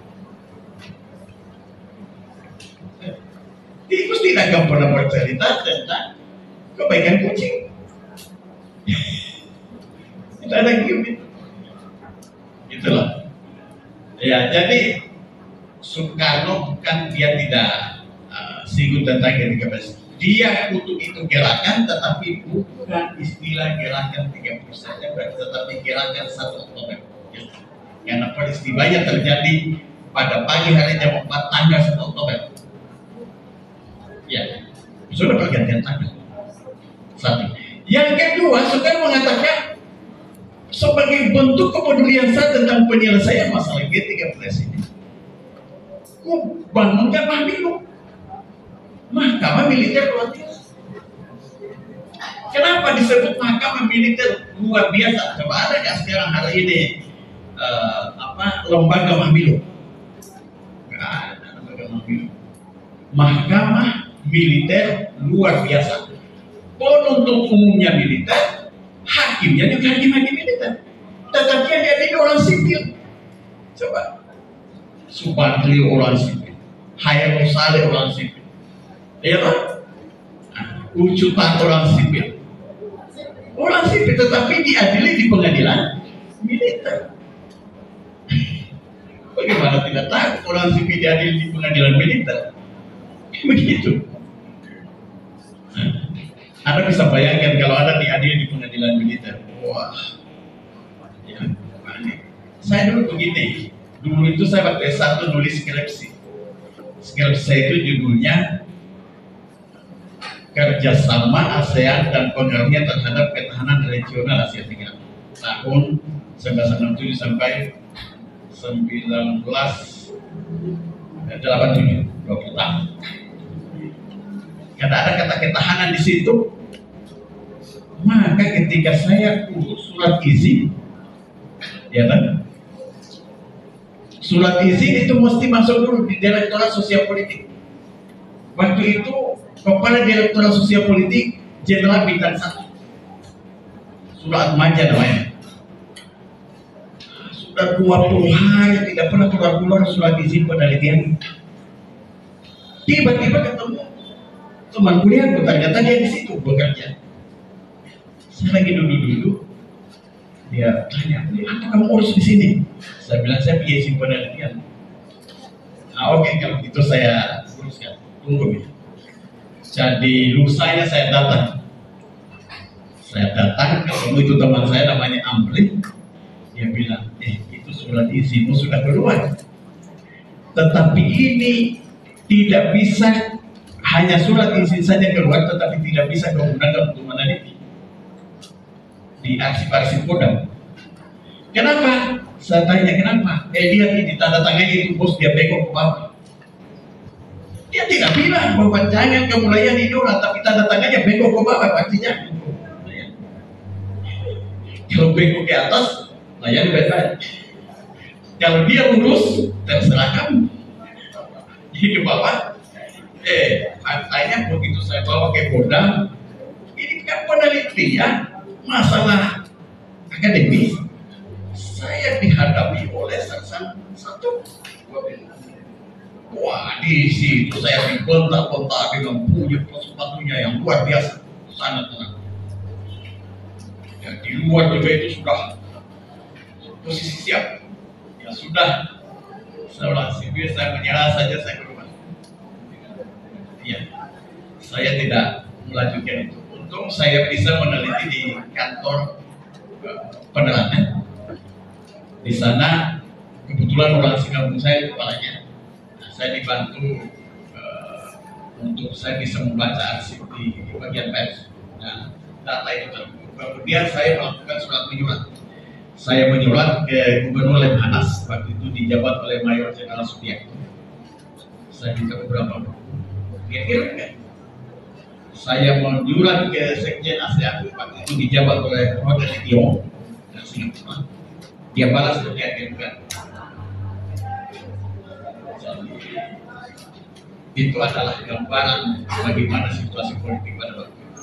tikus tidak akan pernah bercerita tentang kebaikan kucing. Tidak ada gimmick. Itulah. Ya, jadi Soekarno bukan dia tidak singgung tentang G30. Dia kutuk itu gerakan, tetapi bukan istilah gerakan 30 September, tetapi gerakan 1 Oktober. Karena peristiwanya terjadi pada pagi hari jam 4 tanggal 1 Oktober. Ya, sudah pergantian tanggal. Satu. Yang kedua, Soekarno mengatakan sebagai bentuk kepedulian saya tentang penyelesaian masalah G30 ini, ku bangunkan Mahkamah Mahkamah Militer luar biasa. Kenapa disebut Mahkamah Militer luar biasa? Coba ada nggak sekarang hari ini lembaga Mahmilo? Nggak ada lembaga Mahmilo. Mahkamah Militer luar biasa. Penuntut umumnya militer, hakimnya juga hakim-hakim militer. Tetapi yang diadili orang sipil. Coba, Subandri orang sipil, Hayam Saleh orang sipil. Ya Pak, ucupan orang sipil, tetapi diadili di pengadilan militer. Bagaimana tidak tahu orang sipil diadili di pengadilan militer? Begitu. Anda bisa bayangkan kalau Anda diadili di pengadilan militer. Wah, ya, aneh. Saya dulu begini. Dulu itu saya waktu S1 nulis skripsi. Skripsi saya itu judulnya Kerjasama ASEAN dan pengaruhnya terhadap ketahanan regional Asia Tenggara tahun 1967 sampai 1987, 20 tahun. Karena ada kata ketahanan di situ, maka ketika saya urus surat izin, ya kan? Surat izin itu mesti masuk dulu di Direktorat Sosial Politik. Waktu itu Kepala Direktorat Sosial Politik Jenderal Bintang 1 Surat Manja namanya. Sudah 20 hari tidak pernah keluar surat izin penelitian. Tiba-tiba ketemu teman kuliahku, ternyata dia di situ bekerja. Saya lagi duduk-duduk, dia tanya, apa kamu urus di sini? Saya bilang, saya PhD penelitian. Nah, oke, kalau gitu saya uruskan. Tunggu nih. Jadi lusanya saya datang. Ketemu itu teman saya namanya Amri. Dia bilang, itu surat izinmu sudah keluar. Tetapi ini tidak bisa, hanya surat izin saja keluar, tetapi tidak bisa kau gunakan untuk meneliti di arsip-arsip Kodam. Kenapa? Saya tanya kenapa? Lihat ini tanda tangannya itu bos, dia bengkok ke bawah. Dia tidak bilang bahwa jangan kamu layani orang, tapi tanda tangannya bengkok ke bawah, artinya kalau bengkok ke atas, layani baik-baik. Kalau dia lurus, terserah kamu. Jadi ke bawah, akhirnya begitu saya bawa ke Kodam, ini kan penelitian masalah akademis. Saya dihadapi oleh satu. Wah, di situ saya dibentak-bentak dengan punya sepatunya yang luar biasa, sangat tenang. Ya, di luar juga itu sudah posisi siap. Ya sudah, seolah sipir saya menyerah saja, saya keluar. Iya, saya tidak melanjutkan itu. Untung saya bisa meneliti di kantor penerangan. Di sana kebetulan orang sekampung saya kepalanya. Nah, saya dibantu untuk saya bisa membaca arsip di bagian pers. Nah, data itu terkumpul. Kemudian saya melakukan surat menyurat. Saya menyurat ke Gubernur Lemhanas, waktu itu dijabat oleh Mayor Jenderal Sudiakto. Saya minta beberapa buku. Dia kirimkan. Saya menyurat ke Sekjen ASEAN, waktu itu dijabat oleh Rodney Tio dan Singapura. Dia balas dan dia kirimkan. Itu adalah gambaran bagaimana situasi politik pada waktu itu.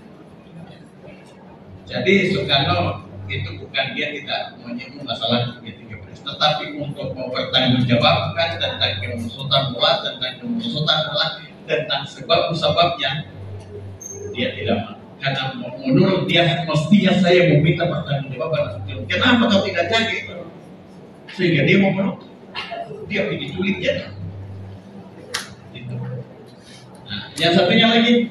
Jadi Soekarno itu bukan dia tidak menyinggung masalah G13, tetapi untuk mempertanggungjawabkan tentang kemerosotan bola, tentang sebab-sebabnya dia tidak mau. Karena menurut dia mestinya saya meminta pertanggungjawaban. Kenapa kau tidak jaga itu? Sehingga dia mau menuntut. Dia pergi culik ya. Itu. Nah, yang satunya lagi.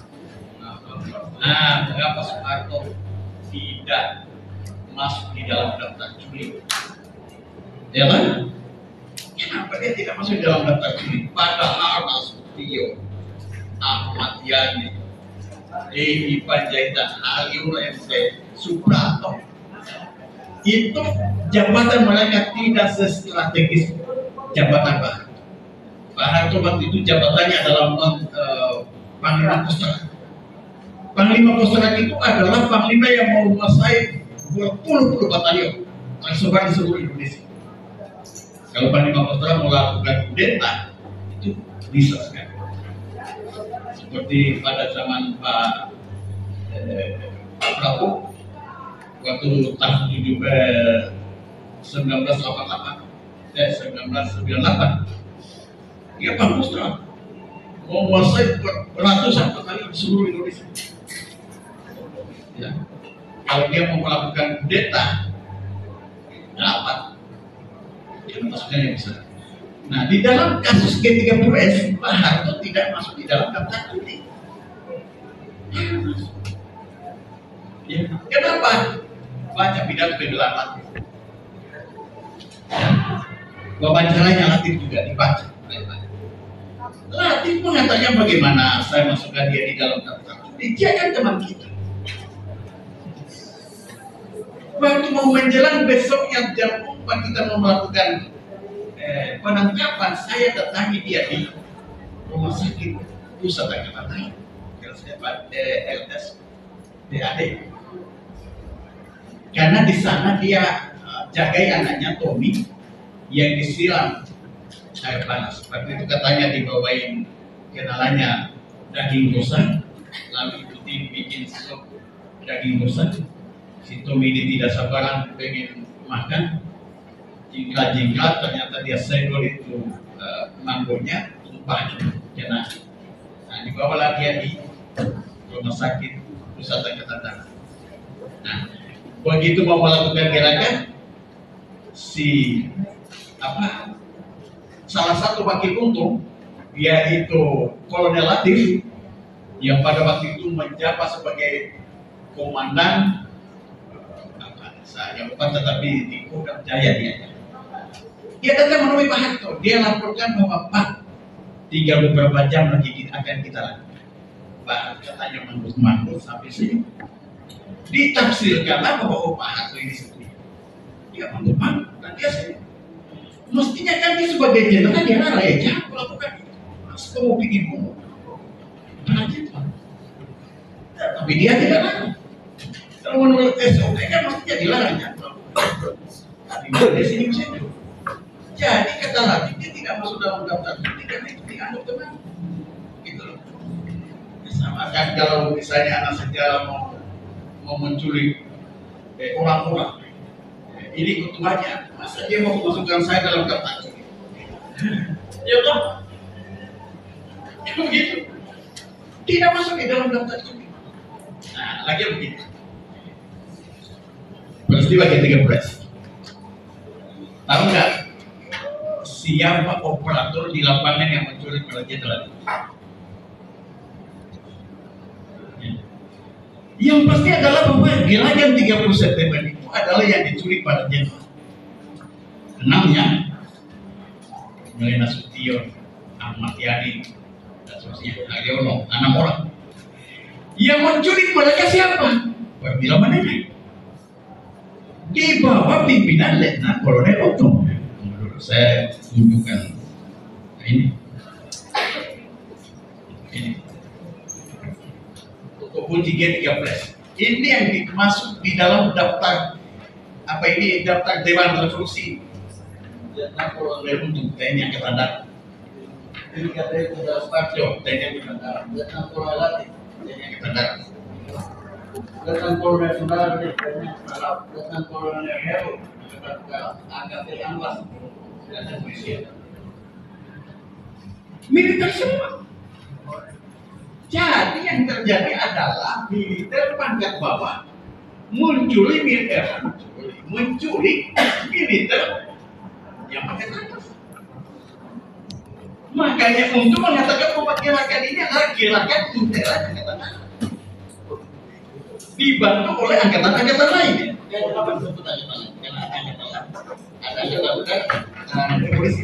Mengapa Soeharto tidak masuk di dalam daftar culik? Ya kan? Kenapa dia tidak masuk di dalam daftar culik? Padahal Nasution, Ahmad Yani, Edi Panjaitan, Aliur MC, Suprapto, itu jabatan mereka tidak sestrategis jabatan Pak Harto. Waktu itu jabatannya adalah Panglima Kostrad. Panglima Kostrad itu adalah panglima yang menguasai berpuluh-puluh batalion tersebar di seluruh Indonesia. Kalau Panglima Kostrad melakukan kudeta, itu bisa sekali. Seperti pada zaman Pak Prabowo waktu tahun 1998, dia Pak Kostrad menguasai ratusan batalion di seluruh Indonesia. Ya. Kalau dia mau melakukan kudeta, dapat dia masuknya bisa. Nah, di dalam kasus G30S, Pak Harto tidak masuk di dalam daftar culik. Ya. Kenapa? Baca pidato pembelaan. Ya. Wawancaranya Latif juga dibaca. Latif mengatakan bagaimana saya masukkan dia di dalam daftar culik. Dia kan teman kita. Waktu mau menjelang besoknya jam 4 kita mau melakukan penangkapan, saya datangi dia di rumah sakit pusat angkatan lain, LS DAD, karena di sana dia jagai anaknya Tommy yang disiram air panas. Waktu itu katanya dibawain kenalannya daging rusa, lalu ikuti bikin sop daging rusa. Si Tommy ini tidak sabaran pengen makan, jingkrat-jingkrat, ternyata dia senggol itu manggonya, tumpah kena. Nah, dibawalah dia di rumah sakit pusat angkatan darat. Nah, begitu mau melakukan gerakan, salah satu wakil untung, dia itu Kolonel Latif, yang pada waktu itu menjabat sebagai komandan saya lupa, tetapi di Kodam Jaya dia datang menemui Pak Harto. Dia laporkan bahwa Pak, tinggal beberapa jam lagi akan kita lakukan. Pak katanya mandur sampai sini. Ditafsirkanlah bahwa Pak Harto ini sendiri. Dia mandur dan dia sendiri. Mestinya kan dia sebagai jenderal dia larang, jangan melakukan itu. Mas kamu bikin bumbu. Tapi dia tidak larang. Kalau menurut SOP kan mestinya dilarang ya. Tapi di sini bisa itu. Jadi kata Latif dia tidak masuk dalam daftar cuti karena itu dianggap teman. Gitu loh. Sama kan kalau misalnya anak sejarah mau menculik orang-orang, ini ketuanya, masa dia mau memasukkan saya dalam daftar cuti? Ya toh? Begitu. Tidak masuk di dalam daftar cuti. Nah, lagi begitu. Peristiwa ke-13. Tahu nggak siapa operator di lapangan yang menculik para jenderal? Yang pasti adalah bahwa gerakan 30 September itu adalah yang diculik para jenderal. 6-nya mulai Nasution, Ahmad Yani, dan seterusnya, Haryono, 6 orang. Yang menculik mereka siapa? Perwira Manengah. Di bawah pimpinan Letnan Kolonel Otto. Menurut saya tunjukkan ini. Untuk G13. Ini yang masuk di dalam daftar daftar Dewan Revolusi. Letnan Kolonel Otto TNI Angkatan Darat. Ini katanya Jenderal Suparjo TNI Angkatan Darat. Letnan Kolonel Latif TNI Angkatan Darat. Letnan Kolonel Sundardi, Letnan Kolonel Heru, AKP Anwas, dan polisi. Militer semua. Jadi yang terjadi adalah militer pangkat bawah menculik militer yang pangkat atas. Makanya untuk mengatakan bahwa gerakan ini adalah gerakan integral angkatan darat, dibantu oleh angkatan-angkatan lain. Kenapa disebut angkatan lain? Karena angkatan lain ada angkatan bukan polisi.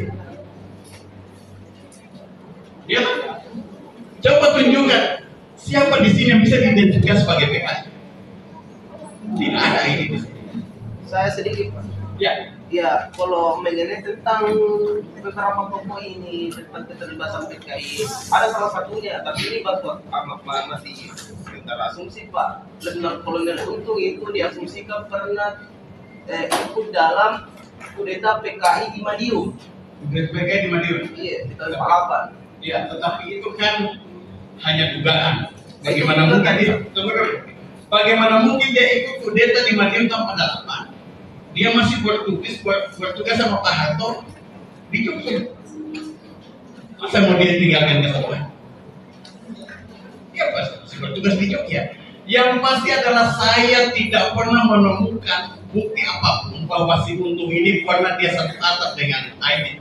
Ya, coba tunjukkan siapa di sini yang bisa diidentifikasi sebagai PKI. Tidak ada ini di sini. Saya sedikit Pak. Ya, kalau mengenai tentang beberapa tokoh ini tentang keterlibatan PKI, ada salah satunya, tapi ini masih sekitar asumsi Pak. Letnan Kolonel Untung itu diasumsikan pernah ikut dalam kudeta PKI di Madiun. PKI di Madiun? Iya, di tahun 48. Iya, tetapi itu kan hanya dugaan. Bagaimana mungkin dia? Bagaimana mungkin dia ikut kudeta di Madiun tahun 48? Dia masih bertugas sama Pak Harto di Jogja. Masa mau dia tinggalkan ke sana? Dia masih bertugas di Jogja. Yang pasti adalah saya tidak pernah menemukan bukti apapun bahwa si Untung ini pernah dia satu atap dengan Aini.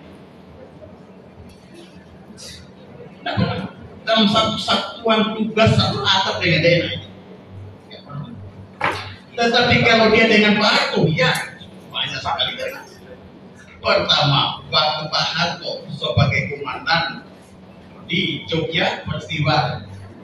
Dalam satu satuan tugas satu atap dengan DNA. Tetapi kalau dia dengan Pak Harto, ya banyak sekali kan. Pertama, waktu Pak Harto sebagai komandan di Jogja, peristiwa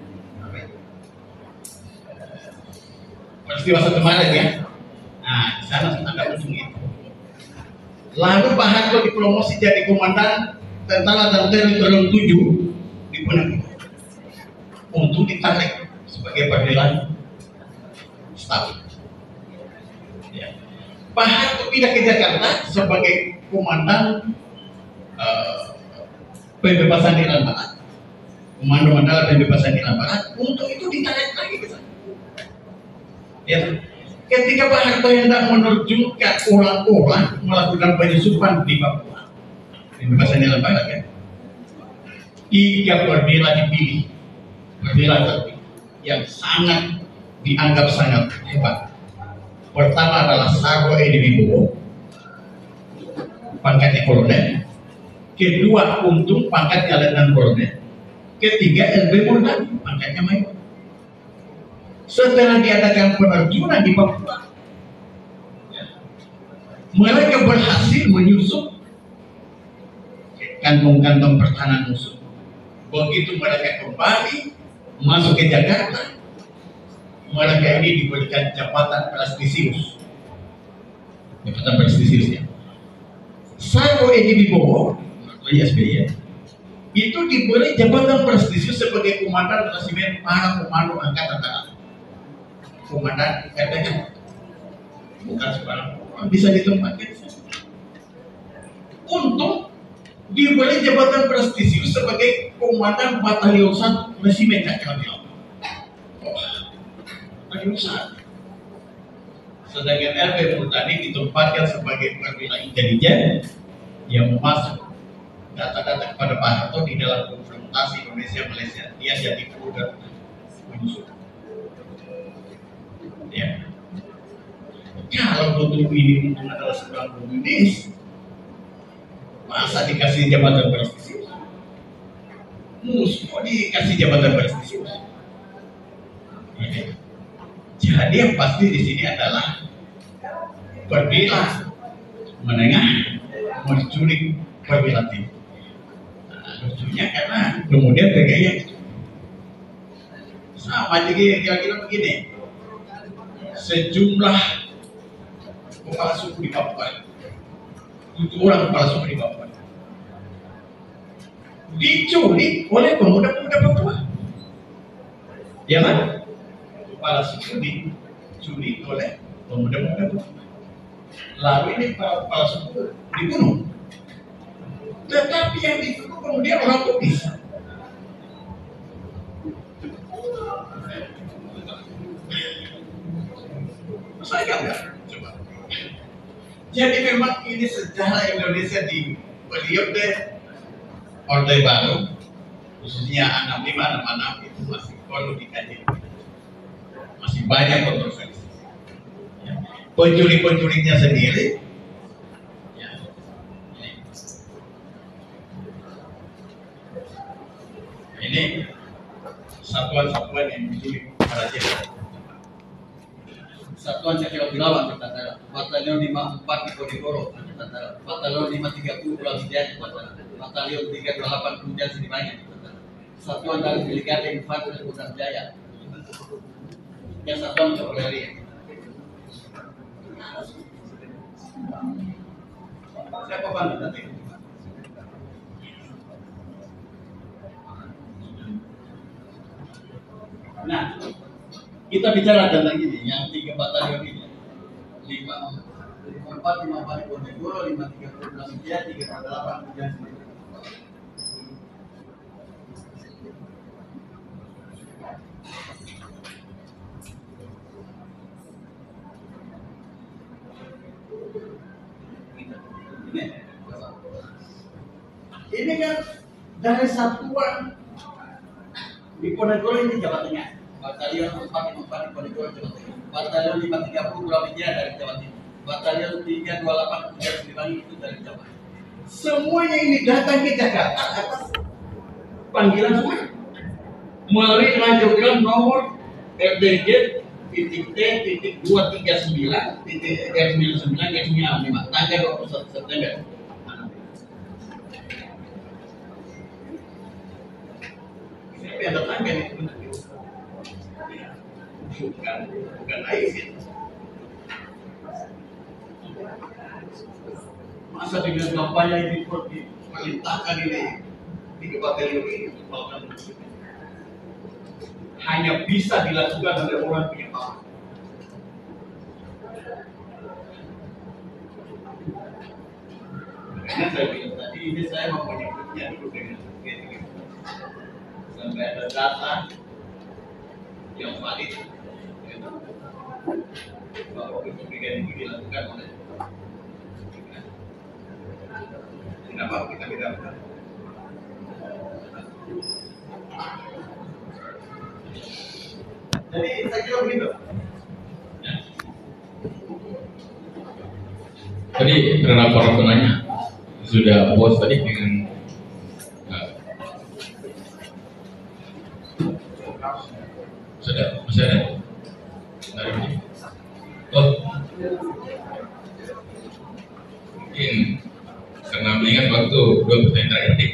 1 Maret ya. Nah, di sana ada ujung itu. Lalu Pak Harto dipromosi jadi komandan Tentara dan Teritorial 7 di Penanggung untuk ditarik sebagai perwira staf. Ya. Pak Harto pindah ke Jakarta sebagai komandan pembebasan Irian Barat, komando Mandala pembebasan Irian Barat, untuk itu ditarik lagi ke sana. Ya. Ketika Pak Harto hendak menerjunkan orang-orang melakukan penyusupan di Papua, pembebasan Irian Barat kan, 3 perwira dipilih, perwira terpilih yang sangat dianggap sangat hebat. Pertama adalah Sarwo Edi Wibowo, pangkatnya kolonel. Kedua Untung, pangkatnya letnan kolonel. Ketiga LB Murdani, pangkatnya mayor. Setelah diadakan penerjunan di Papua, mereka berhasil menyusup kantong-kantong pertahanan musuh. Begitu mereka kembali masuk ke Jakarta, mereka ini diberikan jabatan prestisius. Jabatan prestisius ya. Sarwo Edi Wibowo, SBY, itu diberi jabatan prestisius sebagai komandan resimen para komando angkatan darat. Komandan RTM, bukan sembarang orang bisa ditempatkan. Untung diberi jabatan prestisius sebagai komandan batalion 1 resimen Cakrawala. Batalion 1. Sedangkan LB Murdani ditempatkan sebagai perwira intelijen yang memasuk data-data kepada Pak Harto di dalam konfrontasi Indonesia-Malaysia. Dia jadi produk menyusun. Ya. Kalau betul ini Untung adalah seorang komunis, masa dikasih jabatan prestisius? Musuh dikasih jabatan prestisius. Ya. Jadi yang pasti di sini adalah perwira menengah menculik perwira tinggi. Nah, lucunya karena kemudian bergaya sama juga kira-kira begini. Sejumlah kepala suku di Papua, 7 orang kepala suku di Papua, diculik oleh pemuda-pemuda Papua. Ya kan? Kepala suku diculik oleh pemuda-pemuda Papua. Lalu ini para kepala suku dibunuh. Tetapi yang dibunuh kemudian orang putih. Saya enggak coba. Jadi memang ini sejarah Indonesia di periode Orde Baru, khususnya 65, 66 itu masih perlu dikaji. Masih banyak kontroversi. Ya. Penculik-penculiknya sendiri, ya. Ini satuan-satuan yang menculik para jenderal. Satuan Cakrawala Bilawan Angkatan Darat, Batalion 54 di Ponegoro Angkatan Darat, Batalion 530 Pulau Sedian Angkatan Darat, Batalion 328 Kemudian Siliwangi Angkatan Darat, Satuan dari Brigade Infanteri Putar Jaya, yang satuan kavaleri. Siapa bantu nanti? Nah, kita bicara tentang ini, yang 3 batalion ini, 54 di Ponegoro, 530 Brawijaya, 348 Kemudian Siliwangi. Ini kan dari satuan di Ponegoro ini Jawa Tengah. Batalion 454 di Ponegoro Jawa Tengah, Batalion 530 Brawijaya dari Jawa Timur, Batalion 328 Kemudian Siliwangi itu dari Jawa. Semuanya ini datang ke Jakarta atas panggilan semua melalui lanjutkan nomor RDJ titik T titik 239 titik R99 R95 tanggal 21 September. Siapa yang datang kan itu? Bukan Aisyah. Masa dengan kampanye ini diperintahkan ini di batalion ini hanya bisa dilakukan oleh orang punya paham. Karena saya bilang tadi ini saya mempunyai buktinya dulu dengan sampai ada data yang valid bahwa penculikan ini dilakukan oleh kenapa kita bedakan? Jadi saya kira begitu. Tadi terlapor penanya sudah puas tadi dengan sudah masih ada? Dari ini. Oh, mungkin karena mengingat waktu 2 pertanyaan terakhir nih.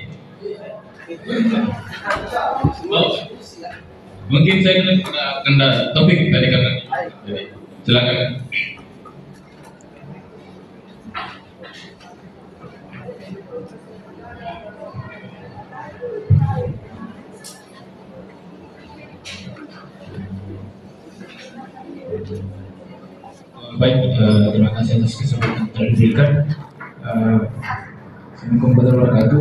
Oh, mungkin saya kena topik tadi kan. Jadi silakan. Baik, terima kasih atas kesempatan yang diberikan. Assalamualaikum warahmatullahi wabarakatuh.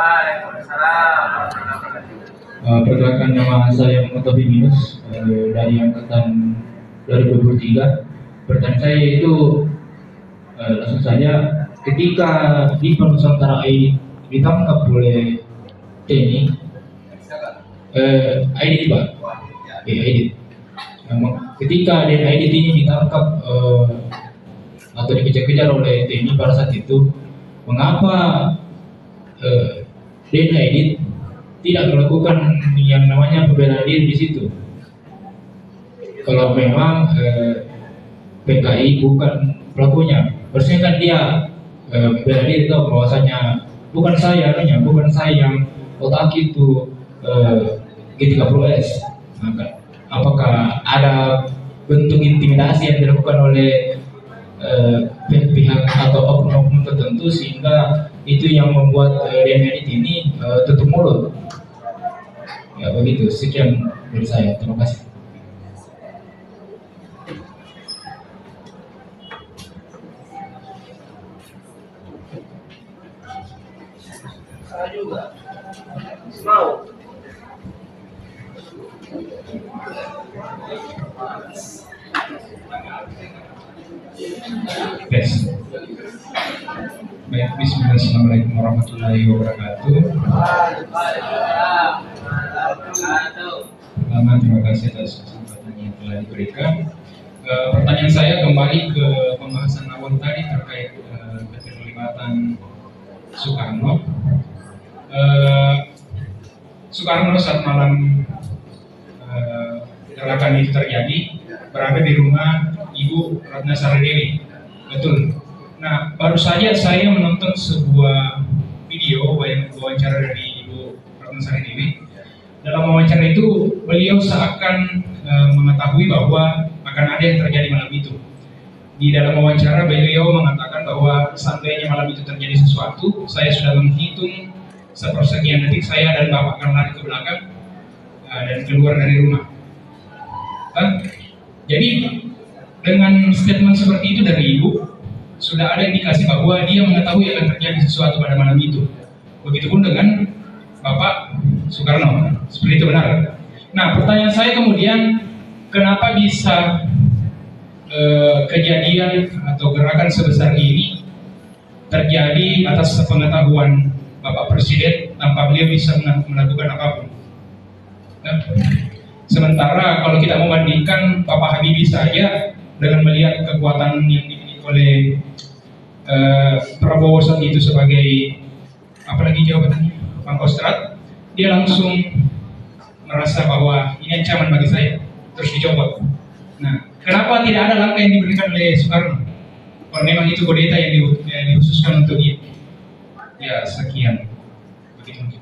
Perkenalkan, nama saya Muhammad Binus dari angkatan 2023. Pertanyaan saya itu langsung saja, ketika di Nusantara ini ditangkap oleh TNI, ID Pak, ID. Ketika DNID ini ditangkap atau dikejar-kejar oleh TNI pada saat itu, mengapa DNID tidak melakukan yang namanya pembelaan diri di situ? Kalau memang PKI bukan pelakunya, harusnya kan dia membela diri, tahu bahwasanya bukan saya yang otak itu G30S. Apakah ada bentuk intimidasi yang dilakukan oleh pihak atau oknum tertentu sehingga itu yang membuat DNID ini tutup mulut? Ya begitu, sekian dari saya, terima kasih. Saya juga mau. Tes. Baik, bismillah, assalamualaikum warahmatullahi wabarakatuh. Pertama, terima kasih atas kesempatan yang telah diberikan. Pertanyaan saya kembali ke pembahasan awal tadi terkait keterlibatan Soekarno. Soekarno saat malam kecelakaan itu terjadi berada di rumah Ibu Ratna Sarodewi. Betul. Nah, baru saja saya menonton sebuah video wawancara dari Ibu Ratna Sarodewi. Dalam wawancara itu beliau seakan mengetahui bahwa akan ada yang terjadi malam itu. Di dalam wawancara beliau mengatakan bahwa seandainya malam itu terjadi sesuatu, saya sudah menghitung sepersekian detik saya dan Bapak akan lari ke belakang dan keluar dari rumah. Jadi dengan statement seperti itu dari Ibu, sudah ada indikasi bahwa dia mengetahui akan terjadi sesuatu pada malam itu. Begitupun dengan Bapak Soekarno, seperti itu benar. Nah, pertanyaan saya kemudian, kenapa bisa kejadian atau gerakan sebesar ini terjadi atas sepengetahuan Bapak Presiden tanpa beliau bisa melakukan apapun? Sementara kalau kita membandingkan Bapak Habibie saja dengan melihat kekuatan yang dimiliki oleh Prabowo saat itu sebagai apalagi jawabannya Pangkostrat, dia langsung merasa bahwa ini ancaman bagi saya, terus dicopot. Nah, kenapa tidak ada langkah yang diberikan oleh Soekarno? Kalau memang itu kudeta yang dikhususkan untuk dia. Ya, sekian. Begitu mungkin.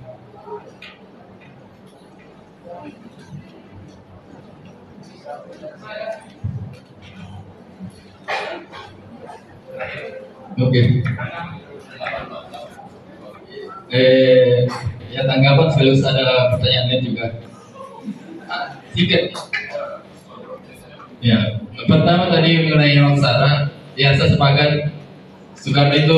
Oke. Ya tanggapan sekaligus ada pertanyaan lain juga. Tiket. Ya, pertama tadi mengenai wawancara, ya saya sepakat Soekarno itu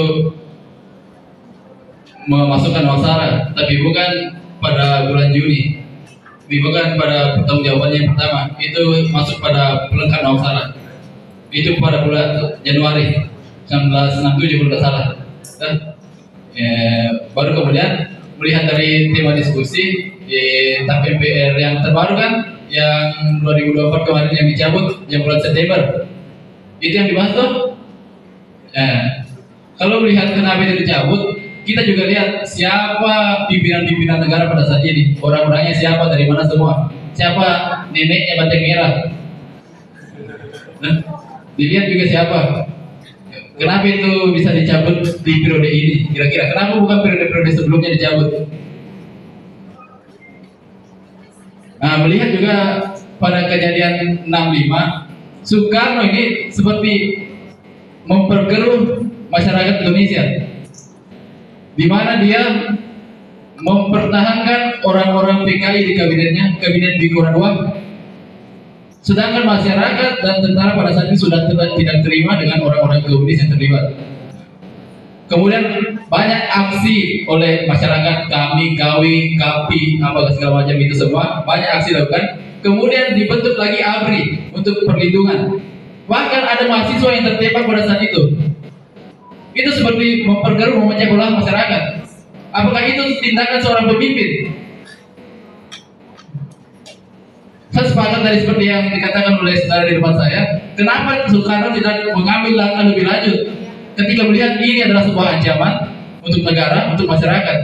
memasukkan wawancara, tapi bukan pada bulan Juni, bukan pada pertanggungjawabannya yang pertama, itu masuk pada pelengkapan wawancara, itu pada bulan Januari 1967 kalau tidak salah. Baru kemudian melihat dari tema diskusi di TAP MPR yang terbaru kan, yang 2024 kemarin yang dicabut yang bulan September, itu yang dibahas tuh. Kalau melihat kenapa itu dicabut, kita juga lihat siapa pimpinan-pimpinan negara pada saat ini. Orang-orangnya siapa, dari mana semua. Siapa neneknya banteng merah. Nah, dilihat juga siapa. Kenapa itu bisa dicabut di periode ini? Kira-kira kenapa bukan periode-periode sebelumnya dicabut? Nah, melihat juga pada kejadian 65, Soekarno ini seperti memperkeruh masyarakat Indonesia, di mana dia mempertahankan orang-orang PKI di kabinetnya, kabinet Bikora II, sedangkan masyarakat dan tentara pada saat itu sudah tidak terima dengan orang-orang komunis yang terlibat. Kemudian banyak aksi oleh masyarakat, kami, kawi, kapi, apa segala macam itu semua, banyak aksi dilakukan. Kemudian dibentuk lagi ABRI untuk perlindungan. Bahkan ada mahasiswa yang tertembak pada saat itu. Itu seperti memperkeruh, memecah belah masyarakat. Apakah itu tindakan seorang pemimpin? Saya sepakat dari seperti yang dikatakan oleh saudara di depan saya. Kenapa Soekarno tidak mengambil langkah lebih lanjut ketika melihat ini adalah sebuah ancaman untuk negara, untuk masyarakat?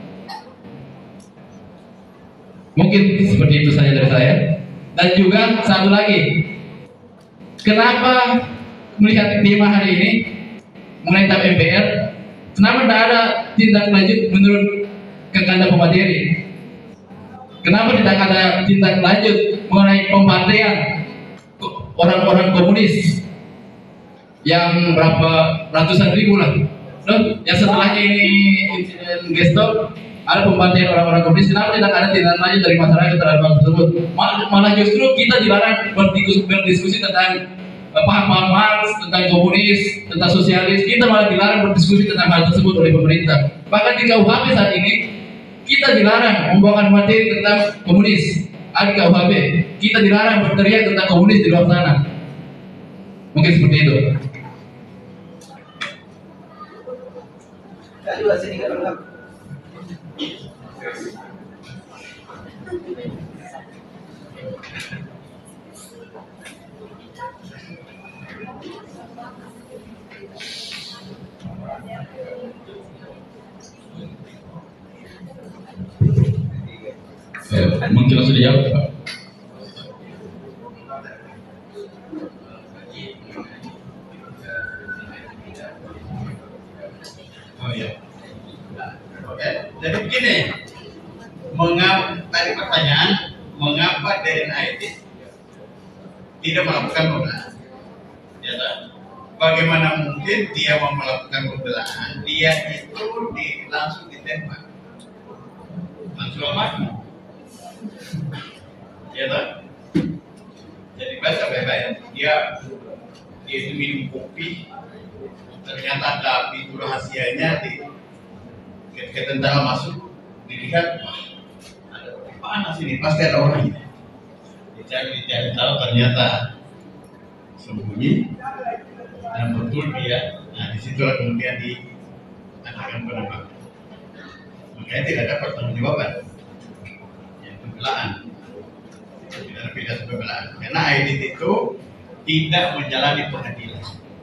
Mungkin seperti itu saja dari saya. Dan juga satu lagi, kenapa melihat tema hari ini mengenai TAP MPR, kenapa tidak ada tindak lanjut menurut Kekanda Pemateri? Kenapa tidak ada tindak lanjut mengenai pembantaian orang-orang komunis yang berapa ratusan ribu lah? Yang setelahnya ini insiden gestor, ada pembantaian orang-orang komunis. Kenapa tidak ada tindak lanjut dari masyarakat terhadap hal tersebut? Malah justru kita dilarang berdiskusi tentang paham-paham Marx, tentang komunis, tentang sosialis. Kita malah dilarang berdiskusi tentang hal tersebut oleh pemerintah. Bahkan di KUHP saat ini kita dilarang membawakan materi tentang komunis. Ada KUHP, kita dilarang berteriak tentang komunis di luar sana. Mungkin seperti itu. Mungkin langsung dijawab, Pak. Oh iya. Oke, jadi begini. Tadi pertanyaan, mengapa DNAID tidak melakukan pembelaan? Ya, bagaimana mungkin dia mau melakukan pembelaan? Dia itu langsung ditembak, langsung mati. Ya, jadi baca baik-baik. Dia itu minum kopi, ternyata ada pintu rahasianya ketika tentara masuk, dilihat, wah, ada kopi panas ini, pasti ada orangnya. Dicari tahu ternyata sembunyi dan betul dia. Nah, disitulah kemudian diadakan penembakan. Makanya tidak ada pertanggungjawaban, yaitu pembelaan. Tidak pidana pembelaan. Karena Aidit itu tidak menjalani pengadilan.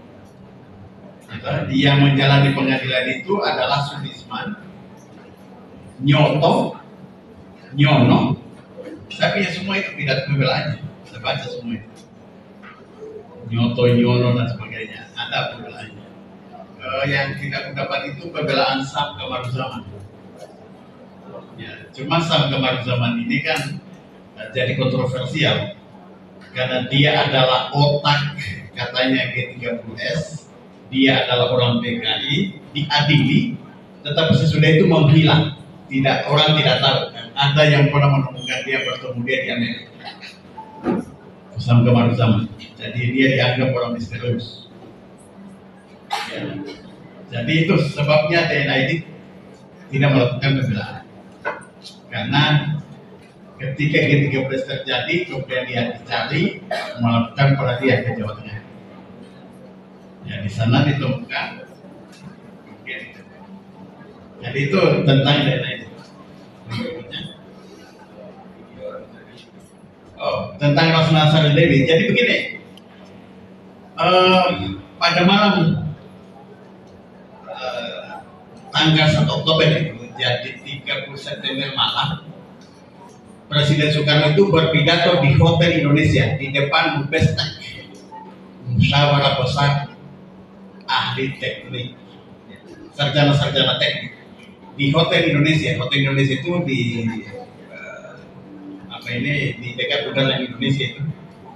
Yang menjalani pengadilan itu adalah Sulisman, Nyoto, Nyono. Tapi ya semua itu pidana pembelaannya. Saya baca semua itu. Nyoto, Nyono dan sebagainya. Ada pembelaannya. Yang tidak mendapat itu pembelaan Sam Kamaruzaman. Ya, cuma Sam Kamaruzaman ini kan jadi kontroversial karena dia adalah otak katanya G30S, dia adalah orang PKI, diadili, tetapi sesudah itu menghilang, orang tidak tahu. Ada yang pernah menemukan dia bertemu dia di Amerika, Sam Kamaruzaman. Jadi dia dianggap orang misterius. Ya. Jadi itu sebabnya DNAID tidak melakukan pembelaan, karena ketika G30 terjadi, kemudian dia dicari melakukan perhatian ke Jawa Tengah. Ya, di sana ditemukan. Jadi itu tentang dana itu. Oh, tentang Rasuna Sarudewi. Jadi begini, pada malam tanggal 1 Oktober itu, jadi 30 September malam, Presiden Soekarno itu berpidato di Hotel Indonesia di depan Mubestek, musyawarah besar ahli teknik, sarjana-sarjana teknik di Hotel Indonesia. Hotel Indonesia itu di di dekat Bundaran Indonesia itu.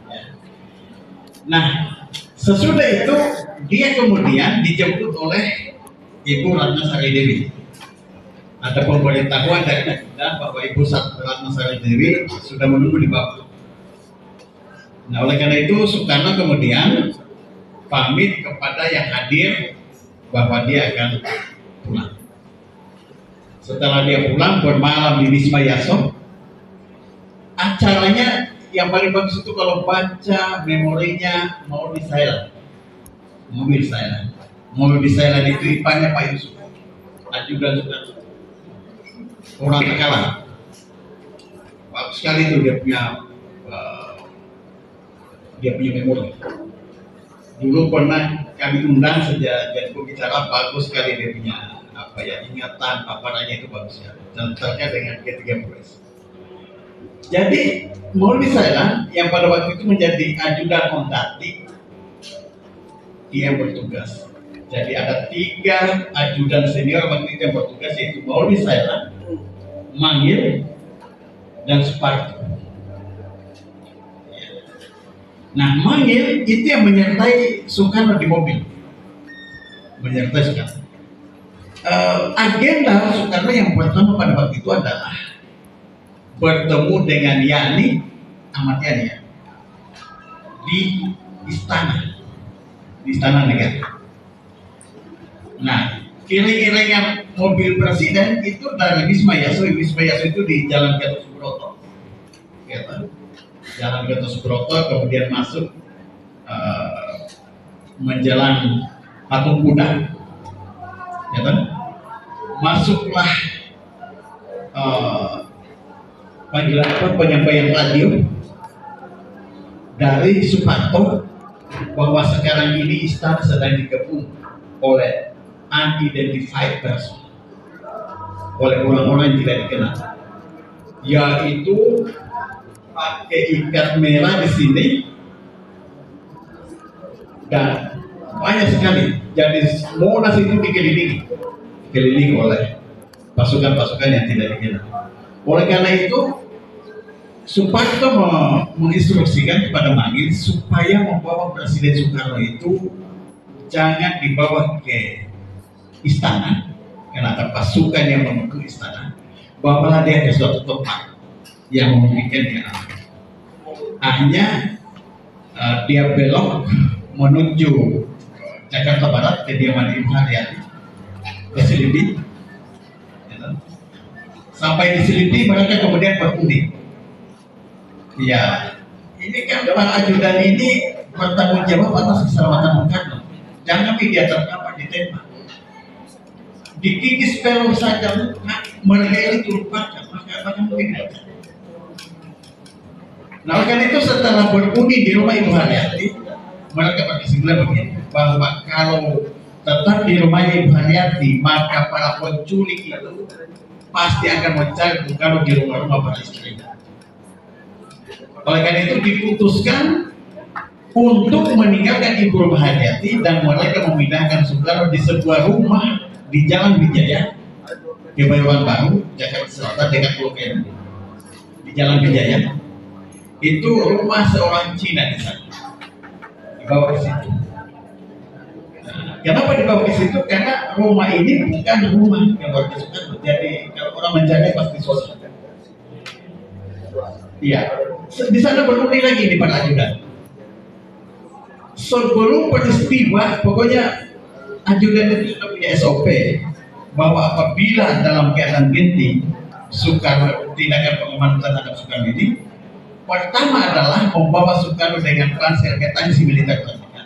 Nah, sesudah itu dia kemudian dijemput oleh Ibu Ratna Sari Dewi. Ada pemberitahuan dari kita bahwa Ibu Ratna Sari Dewi sudah menunggu di bawah. Nah, oleh karena itu Soekarno kemudian pamit kepada yang hadir bahwa dia akan pulang. Setelah dia pulang bermalam di Wisma Yaso, acaranya yang paling bagus itu kalau baca memorinya Maulid Sailan. Maulid Sailan itu iparnya Pak Yusuf, ajudan Soekarno, orang terkalah. Bagus sekali itu dia punya memori. Dulu pernah kami undang sejak jadi pembicara, bagus sekali dia punya ingatan paparannya itu bagus ya, dan terkait dengan G30S. Jadi Maulid Sailan yang pada waktu itu menjadi ajudan Ondati, dia yang bertugas. Jadi ada 3 ajudan senior waktu itu yang bertugas, yaitu Maulid Sailan, Mangil, dan Suparto. Nah, Mangil itu yang menyertai Soekarno di mobil, menyertai Soekarno. Agenda Soekarno yang pertama pada waktu itu adalah bertemu dengan Yani, Ahmad Yani ya, di istana negara. Nah, kira-kira mobil presiden itu dari Wisma Yaso itu di Jalan Gatot Subroto, Jalan Gatot Subroto, kemudian masuk menjalan Patung Kuda, masuklah penyampaian radio dari Suparto bahwa sekarang ini istana sedang dikepung oleh unidentified person, oleh orang-orang yang tidak dikenal, yaitu pakai ikat merah di sini dan banyak sekali. Jadi Monas itu dikelilingi oleh pasukan-pasukan yang tidak dikenal. Oleh karena itu Suparto menginstruksikan kepada Mangil supaya membawa Presiden Soekarno itu jangan dibawa ke istana, karena ada pasukan yang menuju istana, bawalah dia ke suatu tempat yang memungkinkan dia aman. Akhirnya dia belok menuju Jakarta Barat, kediaman Ibu Haryati, ke Selipi. Sampai di Selipi mereka kemudian berunding. Ya, ini kan para ajudan ini bertanggung jawab atas keselamatan Bung Karno. Jangan dia terkapar ditembak, dikikis pelur saja, mereka ini terlupakan, maka mungkin tidak. Nah, kan itu setelah berunding di rumah Ibu Haryati, mereka berkesimpulan begini, bahwa kalau tetap di rumahnya Ibu Haryati, maka para penculik itu pasti akan mencari Bung Karno di rumah-rumah para istrinya. Oleh karena itu diputuskan untuk meninggalkan Ibu Haryati dan mereka memindahkan Soekarno di sebuah rumah di Jalan Wijaya, Kebayoran Baru, Jakarta Selatan, dekat Pulau Kena. Di Jalan Wijaya itu rumah seorang Cina di sana, dibawa ke situ. Kenapa dibawa ke situ? Karena rumah ini bukan rumah yang warga Soekarno. Jadi kalau orang mencari pasti sosok. Iya, di sana berunding lagi di para ajudan. Sebelum peristiwa, pokoknya ajudan itu sudah punya SOP bahwa apabila dalam keadaan genting Soekarno tindakan pengamanan terhadap Soekarno ini, pertama adalah membawa Soekarno dengan ransel ketansi militer terdekat.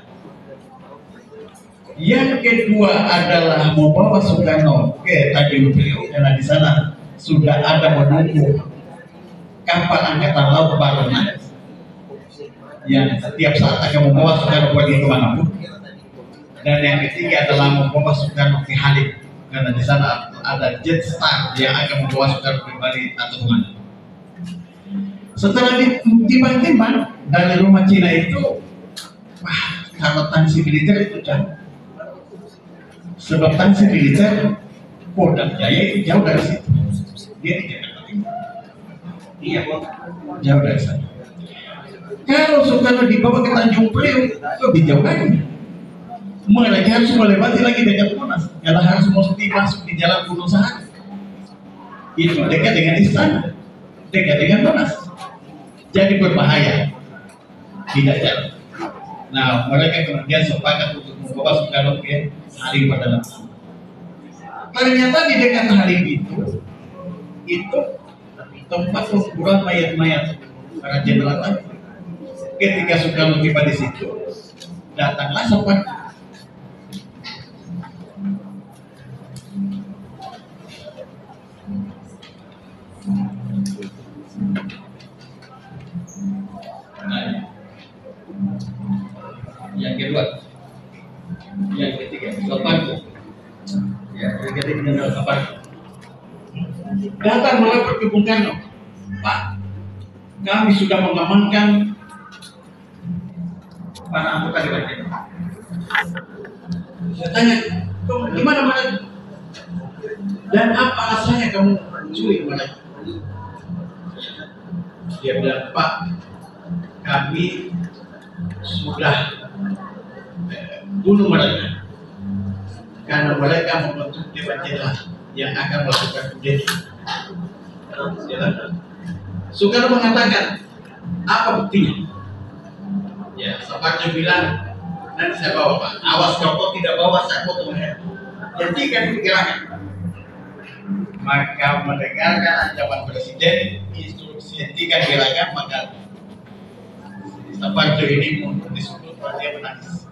Yang kedua adalah membawa Soekarno ke Tanjung Priok, karena di sana sudah ada menunggu kapal angkatan laut Barona yang setiap saat akan membawa Soekarno pergi kemanapun. Dan yang ketiga adalah membawa Soekarno ke Halim karena di sana ada Jetstar yang akan membawa Soekarno kembali atau kemana. Setelah ditimbang-timbang dari rumah Cina itu, wah, kalau tansi militer itu jauh. Sebab tansi militer Polda Jaya itu jauh dari situ. Dia di Jakarta Timur. Iya, jauh dari sana. Kalau Soekarno dibawa ke Tanjung Priok, lebih jauh lagi. Mereka harus melewati lagi dekat Monas, karena harus mesti masuk di jalan Gunung Sahara. Itu dekat dengan istana, dekat dengan Monas. Jadi berbahaya, tidak jalan. Nah, mereka kemudian sepakat untuk membawa Soekarno ke Halim Perdana. Ternyata di dekat Halim itu tempat penguburan mayat-mayat para jenderal tadi. Ketika Soekarno tiba di situ, datanglah sepakat. Yang kedua, yang ketiga, Soekarno. Ya, yang ketiga adalah Soekarno. Datang melapor ke Bung Karno, Pak, kami sudah mengamankan para anggota Dewan Jenderal. Saya tanya, gimana mereka? Dan apa alasannya kamu culik mereka? Dia bilang, Pak, kami sudah bunuh mereka karena mereka membentuk Dewan Jenderal yang akan melakukan kudeta. Soekarno mengatakan, apa buktinya? Ya, Soekarno bilang, nanti saya bawa Pak. Awas kalau tidak bawa saya foto mereka. Hentikan pergerakan. Maka mendengarkan ancaman Presiden, instruksi hentikan gerakan, maka Soekarno ini mundur di sudut, dia menangis.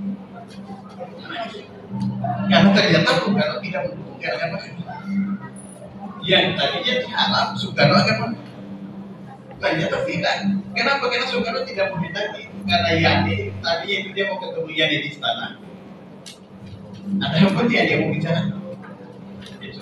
Karena ternyata Soekarno tidak mendukung gerakan mereka. Yang tadinya diharap Soekarno akan menang. Ternyata tidak. Kenapa? Karena Soekarno tidak mau ditagi. Karena Yani tadinya dia mau ketemu Yani di istana. Ada yang penting dia mau bicara. Itu.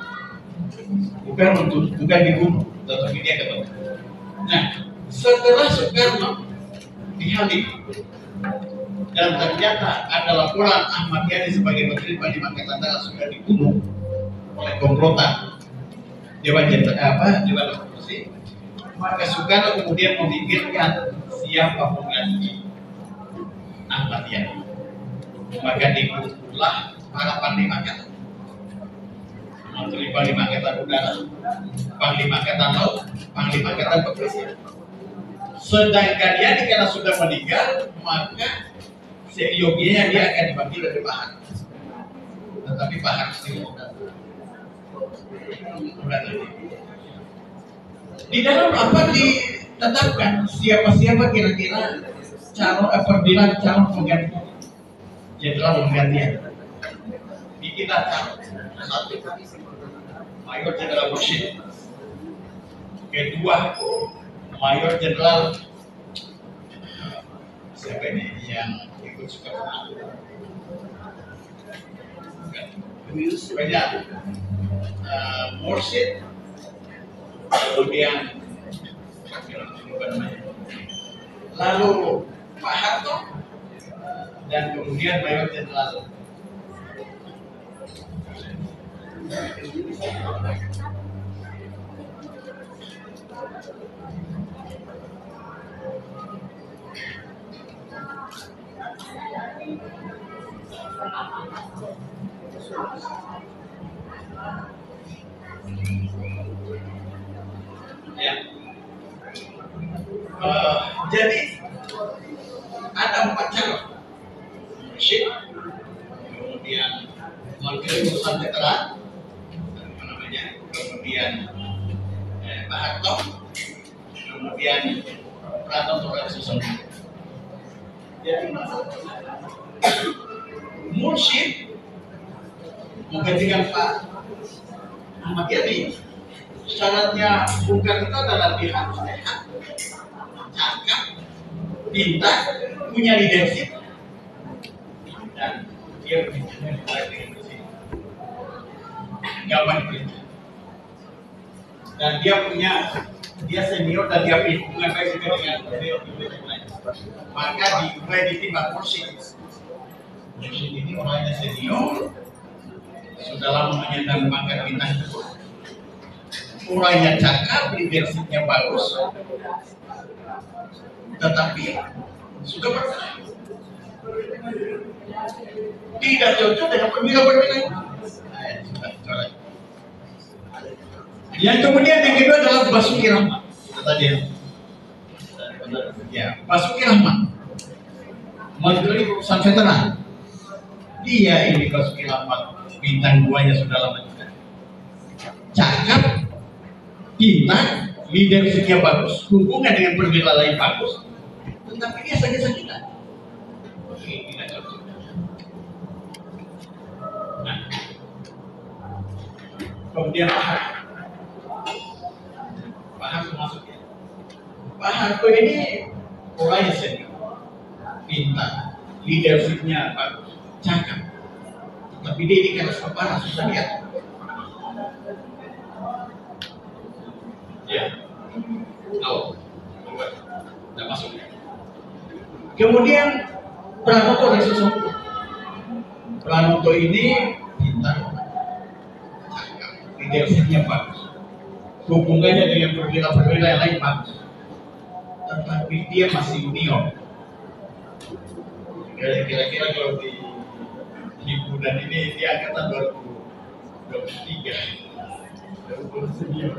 Bukan dibunuh, tetapi dia ketemu. Nah, setelah Soekarno di Halim dan ternyata ada laporan Ahmad Yani sebagai Menteri Panglima Angkatan Darat sudah dibunuh oleh komplotan Dewan Oposisi, maka Soekarno kemudian memikirkan siapa pengganti Ahmad Yani. Maka dibunuhlah para Panglima Angkatan, Menteri Panglima Angkatan Udara, Panglima Angkatan Laut, Panglima Angkatan Kepolisian. Sedangkan Yani karena sudah meninggal, maka seyogianya dia akan dipanggil dari Pak Harto. Tetapi Pak Harto tidak. Di dalam apa ditetapkan siapa-siapa kira-kira calon perbilang calon pengganti jenderal penggantian. Kita calon satu Mayor Jenderal Mursyid, kedua Mayor Jenderal siapa ini yang ikut Soekarno? Banyak Mursyid, kemudian lalu Pak Harto, dan kemudian Mayor Jenderal ya. Jadi ada 4 calon, Mursyid, kemudian Menteri Urusan Veteran, kemudian Pak Harto, kemudian Pranoto Susanto. Jadi Mursyid menggantikan Pak Ahmad Yani. Syaratnya bukan itu adalah dia harus sehat, cakap, pintar, punya leadership, dan dia berbicara dengan bersih. gampang diperintah. Dan dia senior dan dia punya hubungan baik juga dengan beliau yang lain. Maka dimulai ditimbang Mursyid. Mursyid ini orangnya senior, sudah lama menyandang pangkat bintang tersebut. Orangnya cakap, leadershipnya bagus, tetapi sudah pernah tidak cocok dengan perwira-perwira. Yang kemudian yang kedua adalah Basuki Rahmat. Itu tadi ya, Basuki Rahmat, Menteri Urusan Veteran. Dia ini Basuki Rahmat, bintang 2-nya sudah lama juga. Cakap, pintar, leadershipnya bagus, hubungan dengan perwira lain bagus, tetapi dia sakit-sakitan. Tidak cocok. Nah, kemudian Pak Harto masuknya. Pak Harto ini orangnya senior, pintar, leadershipnya bagus, cakap, tapi dia ini kan kepala susah lihat. Ya, tahu, tidak masuk. Kemudian Pranoto dan Susompro. Pranoto ini pintar, cakap, leadershipnya bagus, hubungannya dengan perwira-perwira yang lain bagus, tetapi dia masih junior. Kira-kira kalau di himpunan ini dia angkatan 2023, baru senior.